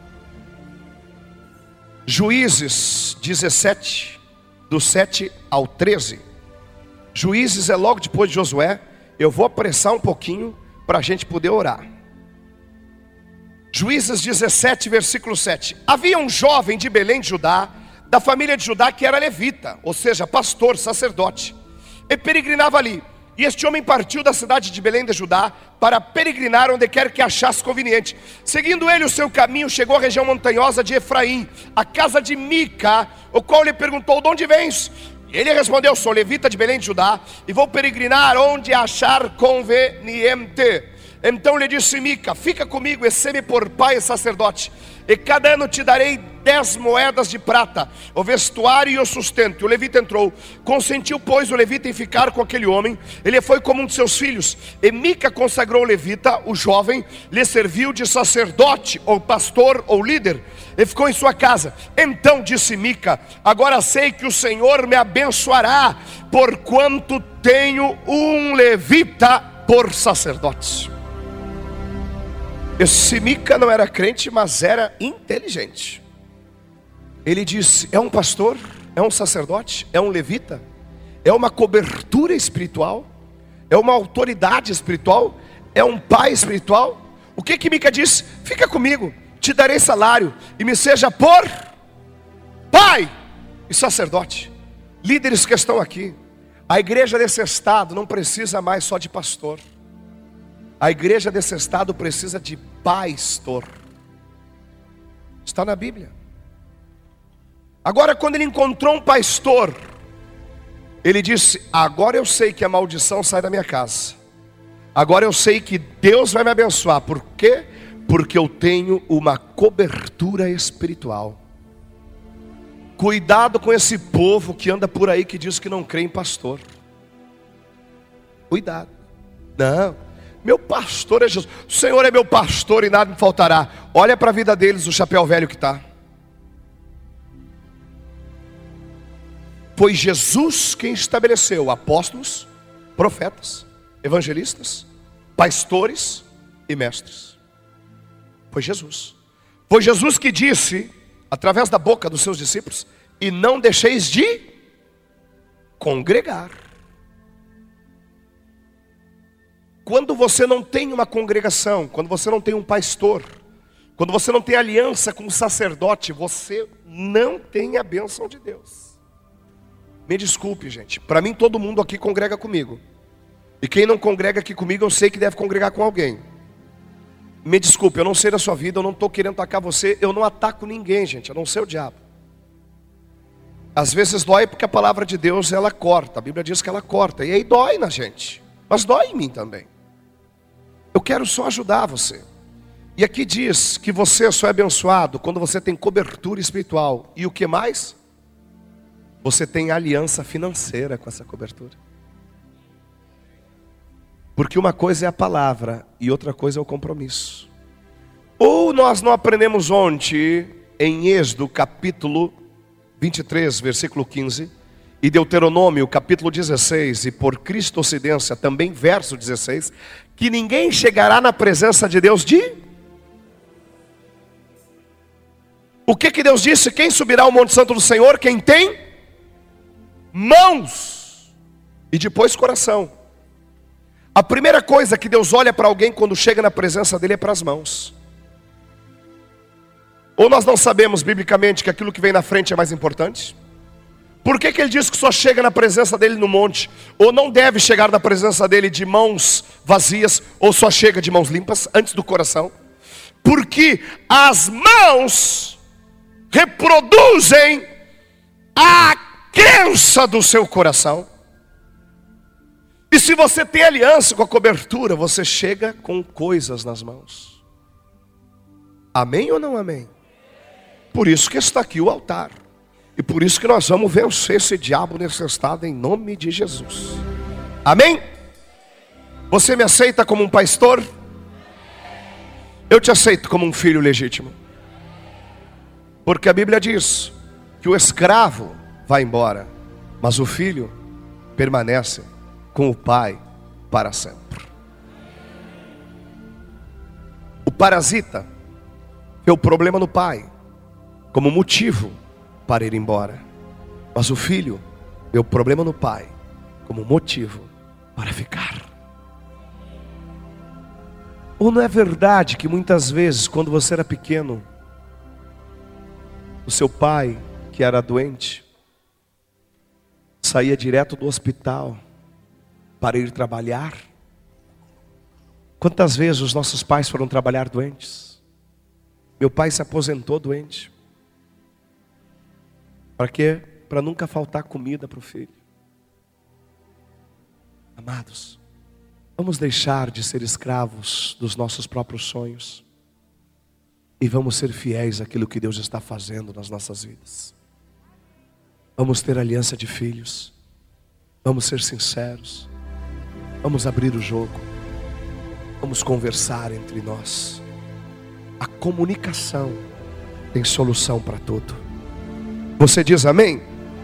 Juízes dezessete, do sete ao treze. Juízes é logo depois de Josué. Eu vou apressar um pouquinho para a gente poder orar. Juízes dezessete, versículo sete. Havia um jovem de Belém de Judá, da família de Judá, que era levita, ou seja, pastor, sacerdote, e peregrinava ali. E este homem partiu da cidade de Belém de Judá para peregrinar onde quer que achasse conveniente. Seguindo ele o seu caminho, chegou à região montanhosa de Efraim, a casa de Mica, o qual lhe perguntou: de onde vens? Ele respondeu: sou levita de Belém de Judá e vou peregrinar onde achar conveniente. Então lhe disse Mica: fica comigo e sê-me por pai e sacerdote, e cada ano te darei dez moedas de prata, o vestuário e o sustento. E o levita entrou. Consentiu, pois, o levita em ficar com aquele homem. Ele foi como um de seus filhos. E Mica consagrou o levita, o jovem, lhe serviu de sacerdote, ou pastor, ou líder, e ficou em sua casa. Então disse Mica: agora sei que o Senhor me abençoará, porquanto tenho um levita por sacerdote. Esse Mica não era crente, mas era inteligente. Ele disse: é um pastor, é um sacerdote, é um levita, é uma cobertura espiritual, é uma autoridade espiritual, é um pai espiritual. O que que Mica disse? Fica comigo, te darei salário, e me seja por pai e sacerdote. Líderes que estão aqui, a igreja desse estado não precisa mais só de pastor. A igreja desse estado precisa de pastor. Está na Bíblia. Agora, quando ele encontrou um pastor, ele disse: agora eu sei que a maldição sai da minha casa. Agora eu sei que Deus vai me abençoar. Por quê? Porque eu tenho uma cobertura espiritual. Cuidado com esse povo que anda por aí que diz que não crê em pastor. Cuidado. Não, meu pastor é Jesus. O Senhor é meu pastor e nada me faltará. Olha para a vida deles, o chapéu velho que está. Foi Jesus quem estabeleceu apóstolos, profetas, evangelistas, pastores e mestres. Foi Jesus. Foi Jesus que disse, através da boca dos seus discípulos: e não deixeis de congregar. Quando você não tem uma congregação, quando você não tem um pastor, quando você não tem aliança com o sacerdote, você não tem a bênção de Deus. Me desculpe, gente, para mim todo mundo aqui congrega comigo. E quem não congrega aqui comigo, eu sei que deve congregar com alguém. Me desculpe, eu não sei da sua vida, eu não estou querendo atacar você, eu não ataco ninguém, gente, a não ser o diabo. Às vezes dói porque a palavra de Deus, ela corta, a Bíblia diz que ela corta, e aí dói na gente, mas dói em mim também. Eu quero só ajudar você. E aqui diz que você só é abençoado quando você tem cobertura espiritual. E o que mais? Você tem aliança financeira com essa cobertura. Porque uma coisa é a palavra e outra coisa é o compromisso. Ou nós não aprendemos ontem em Êxodo capítulo vinte e três, versículo quinze, e Deuteronômio capítulo dezesseis, e por cristocidência também verso dezesseis, que ninguém chegará na presença de Deus de... O que que Deus disse? Quem subirá ao monte santo do Senhor? Quem tem mãos e depois coração. A primeira coisa que Deus olha para alguém quando chega na presença dele é para as mãos. Ou nós não sabemos biblicamente que aquilo que vem na frente é mais importante? Por que que ele diz que só chega na presença dele no monte? Ou não deve chegar na presença dele de mãos vazias, ou só chega de mãos limpas, antes do coração? Porque as mãos reproduzem a crença do seu coração. E se você tem aliança com a cobertura, você chega com coisas nas mãos. Amém ou não amém? Por isso que está aqui o altar. E por isso que nós vamos vencer esse diabo nesse estado em nome de Jesus. Amém? Você me aceita como um pastor? Eu te aceito como um filho legítimo. Porque a Bíblia diz que o escravo vai embora, mas o filho permanece com o pai para sempre. O parasita vê o problema no pai como motivo para ir embora, mas o filho vê o problema no pai como motivo para ficar. Ou não é verdade que muitas vezes, quando você era pequeno, o seu pai, que era doente, saía direto do hospital para ir trabalhar? Quantas vezes os nossos pais foram trabalhar doentes? Meu pai se aposentou doente. Para quê? Para nunca faltar comida para o filho. Amados, vamos deixar de ser escravos dos nossos próprios sonhos e vamos ser fiéis àquilo que Deus está fazendo nas nossas vidas. Vamos ter aliança de filhos. Vamos ser sinceros. Vamos abrir o jogo. Vamos conversar entre nós. A comunicação tem solução para tudo. Você diz amém?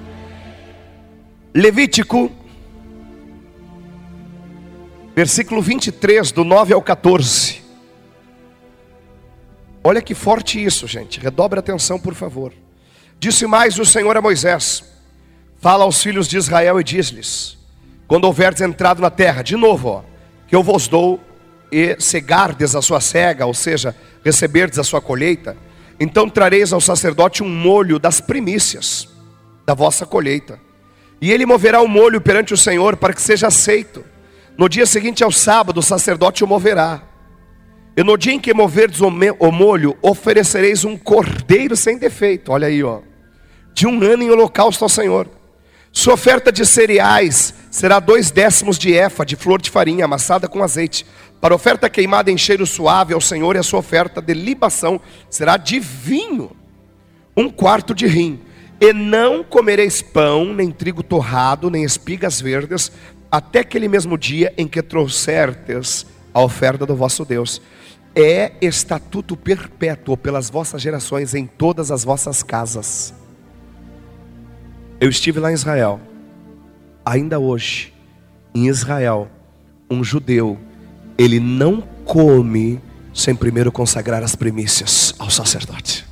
Levítico, versículo vinte e três, do nove ao quatorze. Olha que forte isso, gente. Redobre a atenção, por favor. Disse mais o Senhor a Moisés: fala aos filhos de Israel e diz-lhes: quando houverdes entrado na terra, de novo, ó, que eu vos dou, e cegardes a sua cega, ou seja, receberdes a sua colheita, então trareis ao sacerdote um molho das primícias da vossa colheita, e ele moverá o molho perante o Senhor para que seja aceito. No dia seguinte ao sábado o sacerdote o moverá. E no dia em que moverdes o molho, oferecereis um cordeiro sem defeito, olha aí, ó, de um ano em holocausto ao Senhor. Sua oferta de cereais será dois décimos de efa de flor de farinha amassada com azeite, para oferta queimada em cheiro suave ao Senhor. E a sua oferta de libação será de vinho, um quarto de rim. E não comereis pão, nem trigo torrado, nem espigas verdes, até aquele mesmo dia em que trouxertes a oferta do vosso Deus. É estatuto perpétuo pelas vossas gerações em todas as vossas casas. Eu estive lá em Israel. Ainda hoje, em Israel, um judeu, ele não come sem primeiro consagrar as primícias ao sacerdote.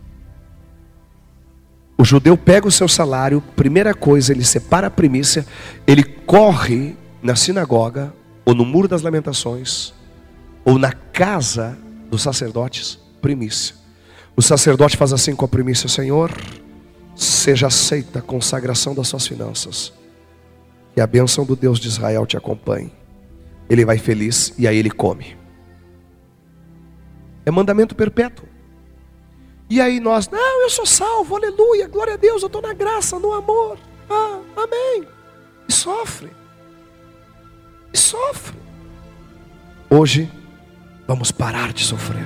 O judeu pega o seu salário, primeira coisa, ele separa a primícia, ele corre na sinagoga, ou no muro das lamentações, ou na casa dos sacerdotes, primícia. O sacerdote faz assim com a primícia: Senhor, seja aceita a consagração das suas finanças, que a bênção do Deus de Israel te acompanhe. Ele vai feliz e aí ele come. É mandamento perpétuo. E aí nós, não, eu sou salvo, aleluia, glória a Deus, eu estou na graça, no amor, ah, amém. E sofre, e sofre. Hoje, vamos parar de sofrer,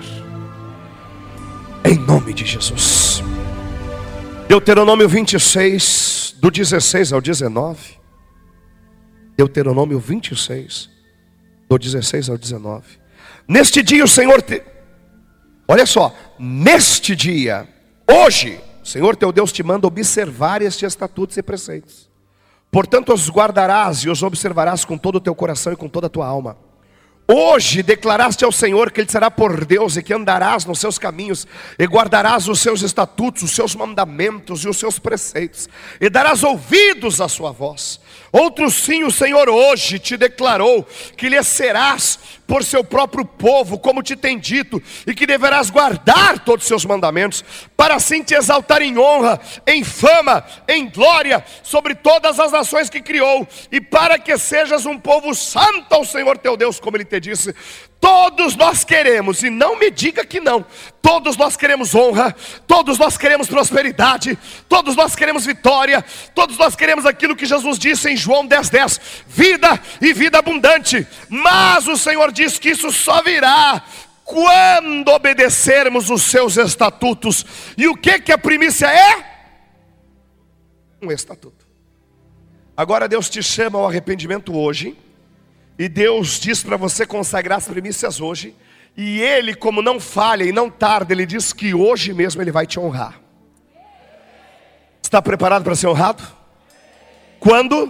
em nome de Jesus. Deuteronômio vinte e seis, do dezesseis ao dezenove. Deuteronômio vinte e seis, do dezesseis ao dezenove. Neste dia o Senhor te... Olha só, neste dia, hoje, o Senhor teu Deus te manda observar estes estatutos e preceitos. Portanto, os guardarás e os observarás com todo o teu coração e com toda a tua alma. Hoje declaraste ao Senhor que Ele será por Deus e que andarás nos seus caminhos e guardarás os seus estatutos, os seus mandamentos e os seus preceitos, e darás ouvidos à sua voz. Outro sim, o Senhor hoje te declarou que lhe serás por seu próprio povo, como te tem dito, e que deverás guardar todos os seus mandamentos, para assim te exaltar em honra, em fama, em glória, sobre todas as nações que criou, e para que sejas um povo santo ao Senhor teu Deus, como Ele te disse. Todos nós queremos, e não me diga que não, todos nós queremos honra, todos nós queremos prosperidade, todos nós queremos vitória, todos nós queremos aquilo que Jesus disse em João dez, dez, vida e vida abundante. Mas o Senhor diz que isso só virá quando obedecermos os seus estatutos. E o que que a primícia é? Um estatuto. Agora Deus te chama ao arrependimento hoje, e Deus diz para você consagrar as primícias hoje. E Ele, como não falha e não tarda, Ele diz que hoje mesmo Ele vai te honrar. Está preparado para ser honrado? Quando?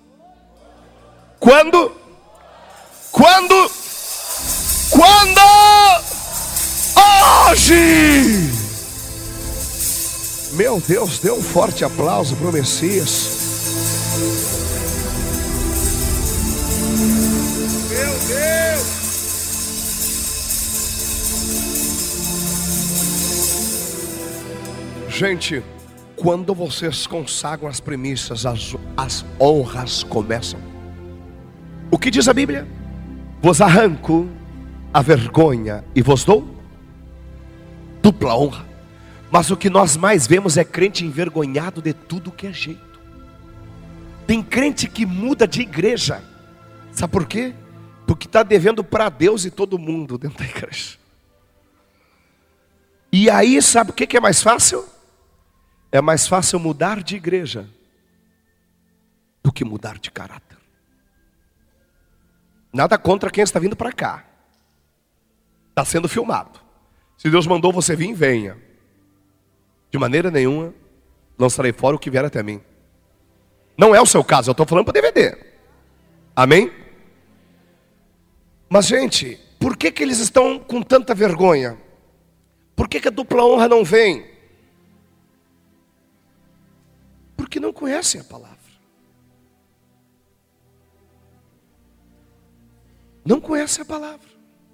Quando? Quando? Quando? Hoje! Meu Deus, dê um forte aplauso para o Messias. Meu Deus! Gente, quando vocês consagram as primícias, as, as honras começam. O que diz a Bíblia? Vos arranco a vergonha e vos dou dupla honra. Mas o que nós mais vemos é crente envergonhado de tudo que é jeito. Tem crente que muda de igreja. Sabe por quê? Porque está devendo para Deus e todo mundo dentro da igreja. E aí, sabe o que é mais fácil? É mais fácil mudar de igreja do que mudar de caráter. Nada contra quem está vindo para cá. Está sendo filmado. Se Deus mandou você vir, venha. De maneira nenhuma lançarei fora o que vier até mim. Não é o seu caso, eu estou falando para o D V D. Amém? Mas gente, por que que eles estão com tanta vergonha? Por que que a dupla honra não vem? Porque não conhecem a palavra. Não conhecem a palavra.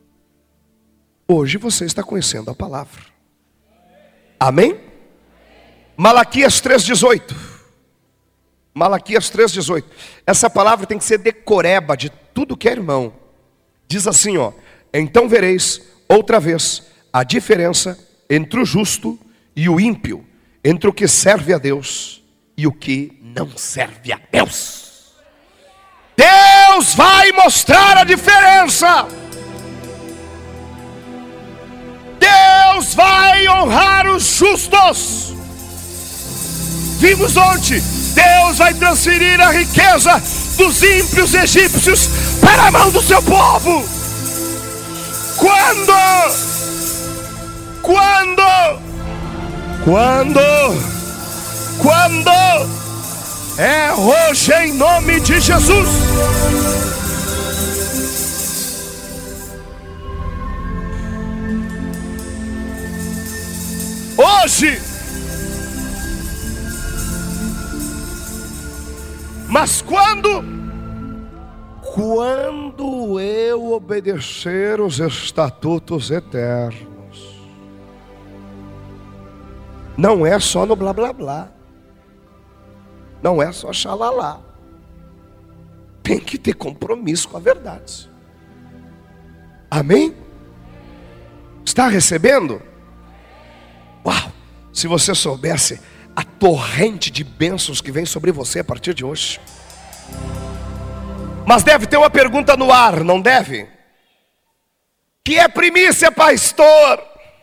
Hoje você está conhecendo a palavra. Amém? Malaquias três, dezoito. Malaquias três, dezoito. Essa palavra tem que ser decoreba de tudo que é irmão. Diz assim, ó: então vereis outra vez a diferença entre o justo e o ímpio, entre o que serve a Deus e o que não serve a Deus. Deus vai mostrar a diferença. Deus vai honrar os justos. Vimos ontem, Deus vai transferir a riqueza dos ímpios egípcios para a mão do seu povo. Quando? Quando? Quando? Quando? É hoje, em nome de Jesus. hoje. Mas quando? Quando eu obedecer os estatutos eternos. Não é só no blá blá blá. Não é só xalalá. Tem que ter compromisso com a verdade. Amém? Está recebendo? Uau! Se você soubesse a torrente de bênçãos que vem sobre você a partir de hoje. Mas deve ter uma pergunta no ar, não deve? Que é primícia, pastor?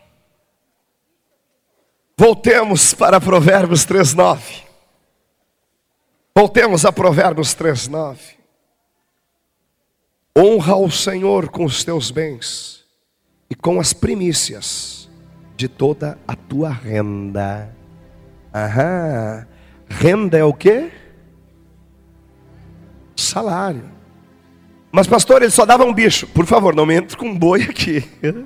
Voltemos para Provérbios três, nove. Voltemos a Provérbios três, nove. Honra o Senhor com os teus bens e com as primícias de toda a tua renda. Aham. Renda é o quê? Salário. Mas pastor, ele só dava um bicho. Por favor, não me entre com um boi aqui.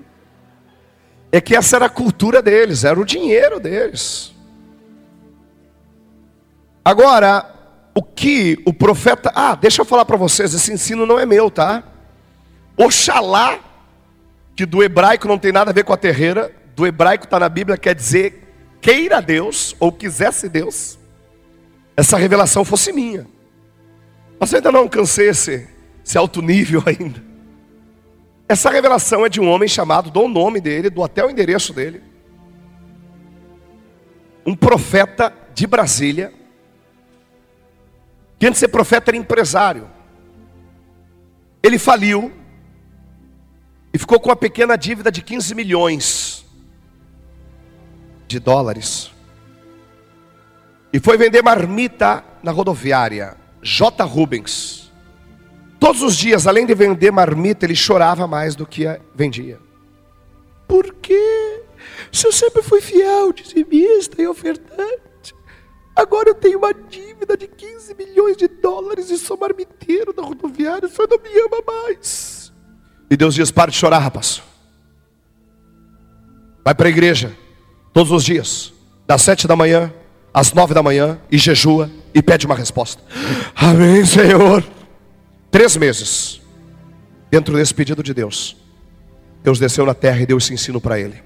É que essa era a cultura deles, era o dinheiro deles. Agora, o que o profeta... Ah, deixa eu falar para vocês, esse ensino não é meu, tá? Oxalá, que do hebraico não tem nada a ver com a terreira, do hebraico está na Bíblia, quer dizer, queira Deus, ou quisesse Deus, essa revelação fosse minha. Mas eu ainda não alcancei esse, esse alto nível ainda. Essa revelação é de um homem chamado, dou o nome dele, dou até o endereço dele. Um profeta de Brasília, que antes de ser profeta era empresário. Ele faliu e ficou com uma pequena dívida de quinze milhões de dólares. E foi vender marmita na rodoviária J. Rubens. Todos os dias, além de vender marmita, ele chorava mais do que vendia. Por quê? Se eu sempre fui fiel, dizimista e ofertante, agora eu tenho uma dívida de quinze milhões de dólares e sou marmiteiro da rodoviária, o senhor não me ama mais. E Deus diz, para de chorar, rapaz. Vai para a igreja, todos os dias, das sete da manhã, às nove da manhã, e jejua, e pede uma resposta. Amém, Senhor. Três meses, dentro desse pedido de Deus, Deus desceu na terra e deu esse ensino para ele.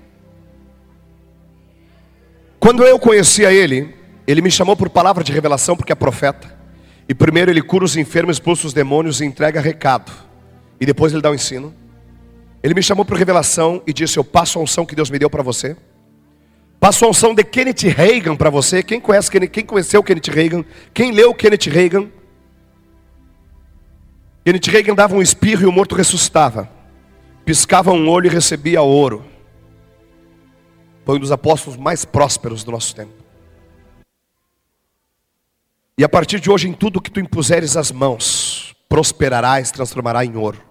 Quando eu conhecia ele, ele me chamou por palavra de revelação, porque é profeta. E primeiro ele cura os enfermos, expulsa os demônios e entrega recado. E depois ele dá o ensino. Ele me chamou por revelação e disse, eu passo a unção que Deus me deu para você. Passo a unção de Kenneth Reagan para você. Quem conhece, quem conheceu Kenneth Reagan? Quem leu Kenneth Reagan? Kenneth Reagan dava um espirro e o morto ressuscitava. Piscava um olho e recebia ouro. Foi um dos apóstolos mais prósperos do nosso tempo. E a partir de hoje, em tudo que tu impuseres as mãos, prosperarás, transformará em ouro.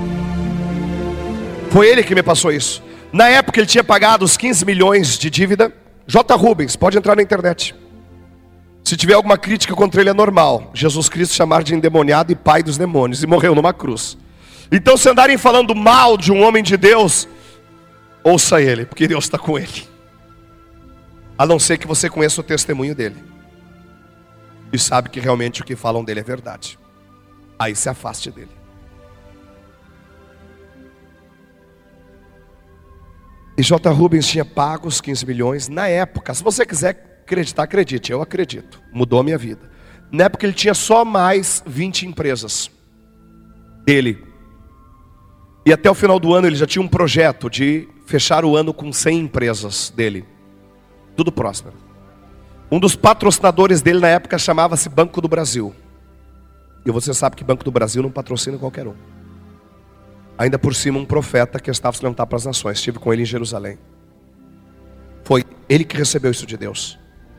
Foi ele que me passou isso. Na época ele tinha pagado os quinze milhões de dívida. J. Rubens, pode entrar na internet. Se tiver alguma crítica contra ele é normal. Jesus Cristo chamar de endemoniado e pai dos demônios. E morreu numa cruz. Então se andarem falando mal de um homem de Deus, ouça ele, porque Deus está com ele. A não ser que você conheça o testemunho dele e sabe que realmente o que falam dele é verdade. Aí se afaste dele. E J. Rubens tinha pago os quinze milhões na época. Se você quiser acreditar, acredite, eu acredito. Mudou a minha vida. Na época ele tinha só mais vinte empresas dele. E até o final do ano ele já tinha um projeto de fechar o ano com cem empresas dele. Tudo próspero. Um dos patrocinadores dele na época chamava-se Banco do Brasil. E você sabe que Banco do Brasil não patrocina qualquer um. Ainda por cima um profeta que estava se levantar para as nações. Estive com ele em Jerusalém. Foi ele que recebeu isso de Deus.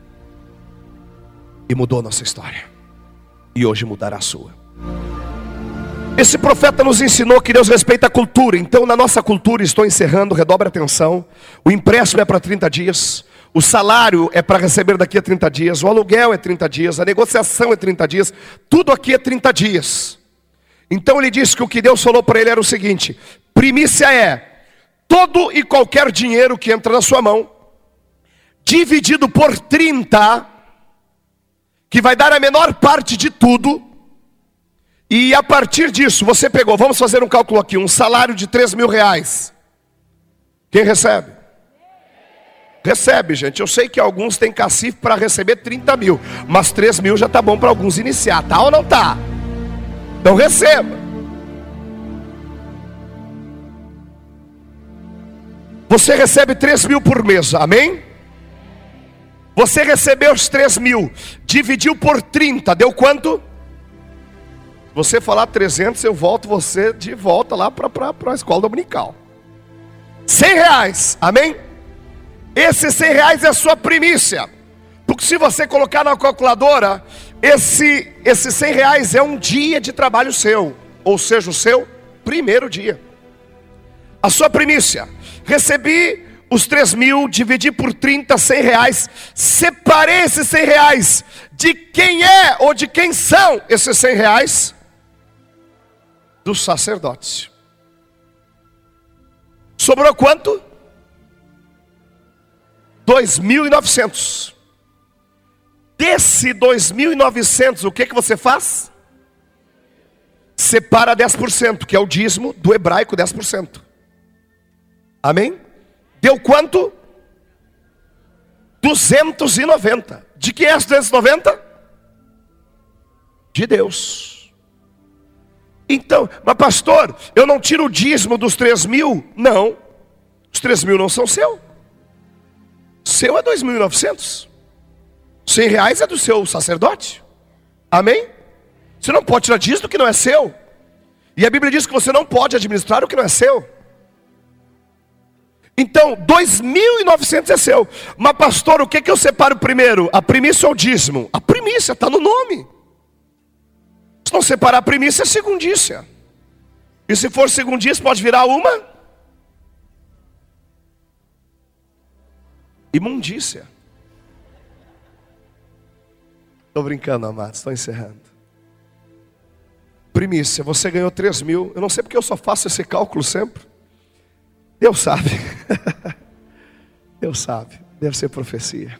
E mudou a nossa história. E hoje mudará a sua. Esse profeta nos ensinou que Deus respeita a cultura. Então na nossa cultura, estou encerrando, redobre a atenção. O empréstimo é para trinta dias. O salário é para receber daqui a trinta dias. O aluguel é trinta dias. A negociação é trinta dias. Tudo aqui é trinta dias. Então ele disse que o que Deus falou para ele era o seguinte: primícia é todo e qualquer dinheiro que entra na sua mão, dividido por trinta, que vai dar a menor parte de tudo. E a partir disso, você pegou, vamos fazer um cálculo aqui, um salário de três mil reais. Quem recebe? Recebe, gente. Eu sei que alguns têm cacife para receber trinta mil, mas três mil já tá bom para alguns iniciar, tá ou não tá? Então receba. Você recebe três mil por mês, amém? Você recebeu os três mil, dividiu por trinta, deu quanto? Você falar trezentos, eu volto você de volta lá para a escola dominical. cem reais, amém? Esses cem reais é a sua primícia. Porque se você colocar na calculadora, esse, esses cem reais é um dia de trabalho seu. Ou seja, o seu primeiro dia. A sua primícia. Recebi os três mil, dividi por trinta, cem reais. Separei esses cem reais. De quem é ou de quem são esses cem reais? Dos sacerdotes. Sobrou quanto? dois mil e novecentos. Desse dois mil e novecentos, o que que você faz? Separa dez por cento, que é o dízimo do hebraico, dez por cento. Amém? Deu quanto? duzentos e noventa. De quem é as duzentos e noventa? De Deus. Então, mas pastor, eu não tiro o dízimo dos três mil? Não. Os três mil não são seu. Seu é dois mil e novecentos. cem reais é do seu sacerdote. Amém? Você não pode tirar dízimo do que não é seu. E a Bíblia diz que você não pode administrar o que não é seu. Então, dois mil e novecentos é seu. Mas pastor, o que que eu separo primeiro? A primícia ou o dízimo? A primícia está no nome. Se não separar a primícia, é segundícia. E se for segundícia, pode virar uma imundícia. Estou brincando, amados, estou encerrando. Primícia, você ganhou três mil. Eu não sei porque eu só faço esse cálculo sempre. Deus sabe. Deus sabe. Deve ser profecia.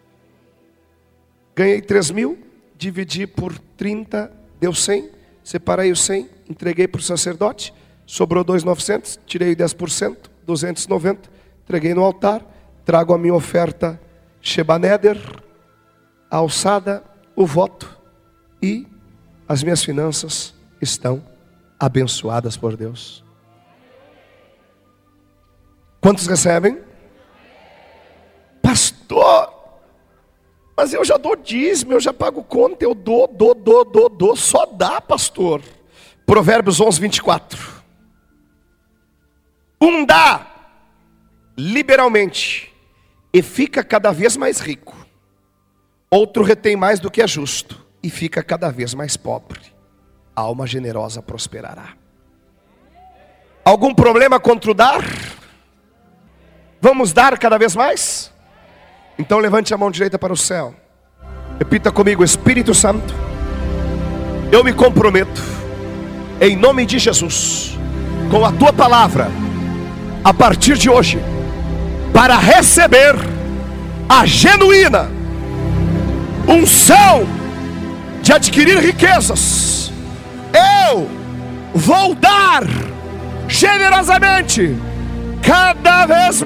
Ganhei três mil, dividi por trinta, deu cem. Separei os cem, entreguei para o sacerdote. Sobrou dois mil e novecentos, tirei dez por cento, duzentos e noventa. Entreguei no altar. Trago a minha oferta Shebaneder, a alçada, o voto. E as minhas finanças estão abençoadas por Deus. Quantos recebem? Pastor, mas eu já dou dízimo, eu já pago conta, eu dou, dou, dou, dou, dou. Só dá, pastor. Provérbios onze, vinte e quatro. Um dá liberalmente e fica cada vez mais rico. Outro retém mais do que é justo e fica cada vez mais pobre. A alma generosa prosperará. Algum problema contra o dar? Vamos dar cada vez mais? Então levante a mão direita para o céu. Repita comigo: Espírito Santo, eu me comprometo, em nome de Jesus, com a tua palavra, a partir de hoje, para receber a genuína unção de adquirir riquezas. Eu vou dar generosamente, cada vez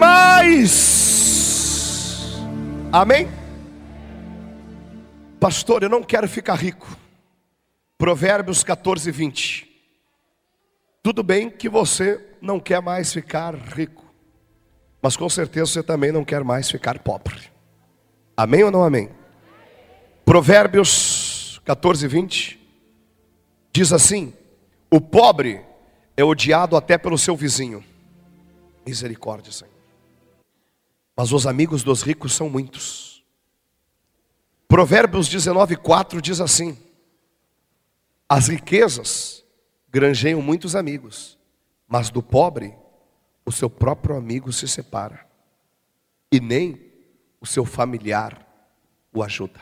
mais. Amém? Pastor, eu não quero ficar rico. Provérbios catorze, vinte. Tudo bem que você não quer mais ficar rico, mas com certeza você também não quer mais ficar pobre. Amém ou não amém? Provérbios catorze, vinte diz assim: o pobre é odiado até pelo seu vizinho. Misericórdia, Senhor. Mas os amigos dos ricos são muitos. Provérbios dezenove, quatro diz assim: as riquezas granjeiam muitos amigos, mas do pobre o seu próprio amigo se separa, e nem o seu familiar o ajuda.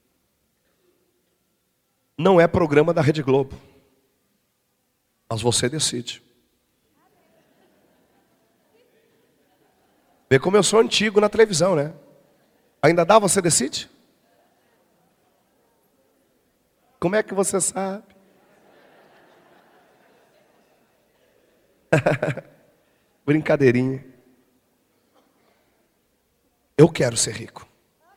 Não é programa da Rede Globo, mas você decide. Vê como eu sou antigo na televisão, né? Ainda dá, você decide? Como é que você sabe? Brincadeirinha. Eu quero ser rico.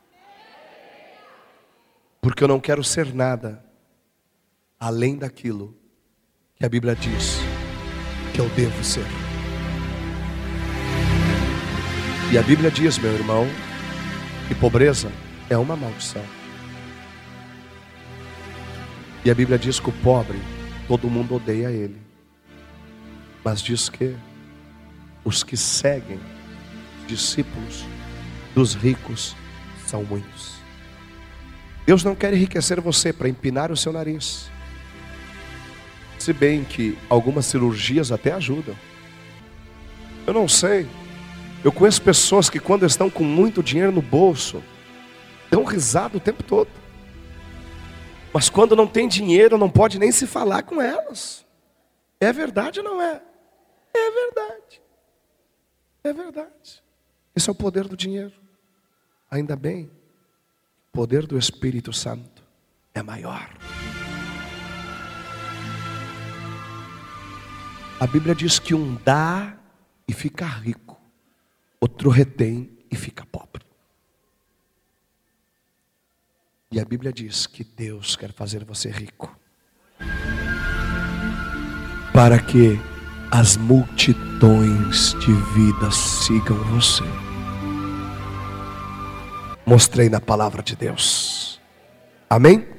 Porque eu não quero ser nada além daquilo que a Bíblia diz que eu devo ser. E a Bíblia diz, meu irmão, que pobreza é uma maldição. E a Bíblia diz que o pobre, todo mundo odeia ele. Mas diz que os que seguem, discípulos dos ricos, são muitos. Deus não quer enriquecer você para empinar o seu nariz. Se bem que algumas cirurgias até ajudam. Eu não sei. Eu conheço pessoas que quando estão com muito dinheiro no bolso, dão risada o tempo todo. Mas quando não tem dinheiro, não pode nem se falar com elas. É verdade ou não é? É verdade. É verdade. Esse é o poder do dinheiro. Ainda bem, o poder do Espírito Santo é maior. A Bíblia diz que um dá e fica rico, outro retém e fica pobre. E a Bíblia diz que Deus quer fazer você rico, para que as multidões de vidas sigam você. Mostrei na palavra de Deus. Amém?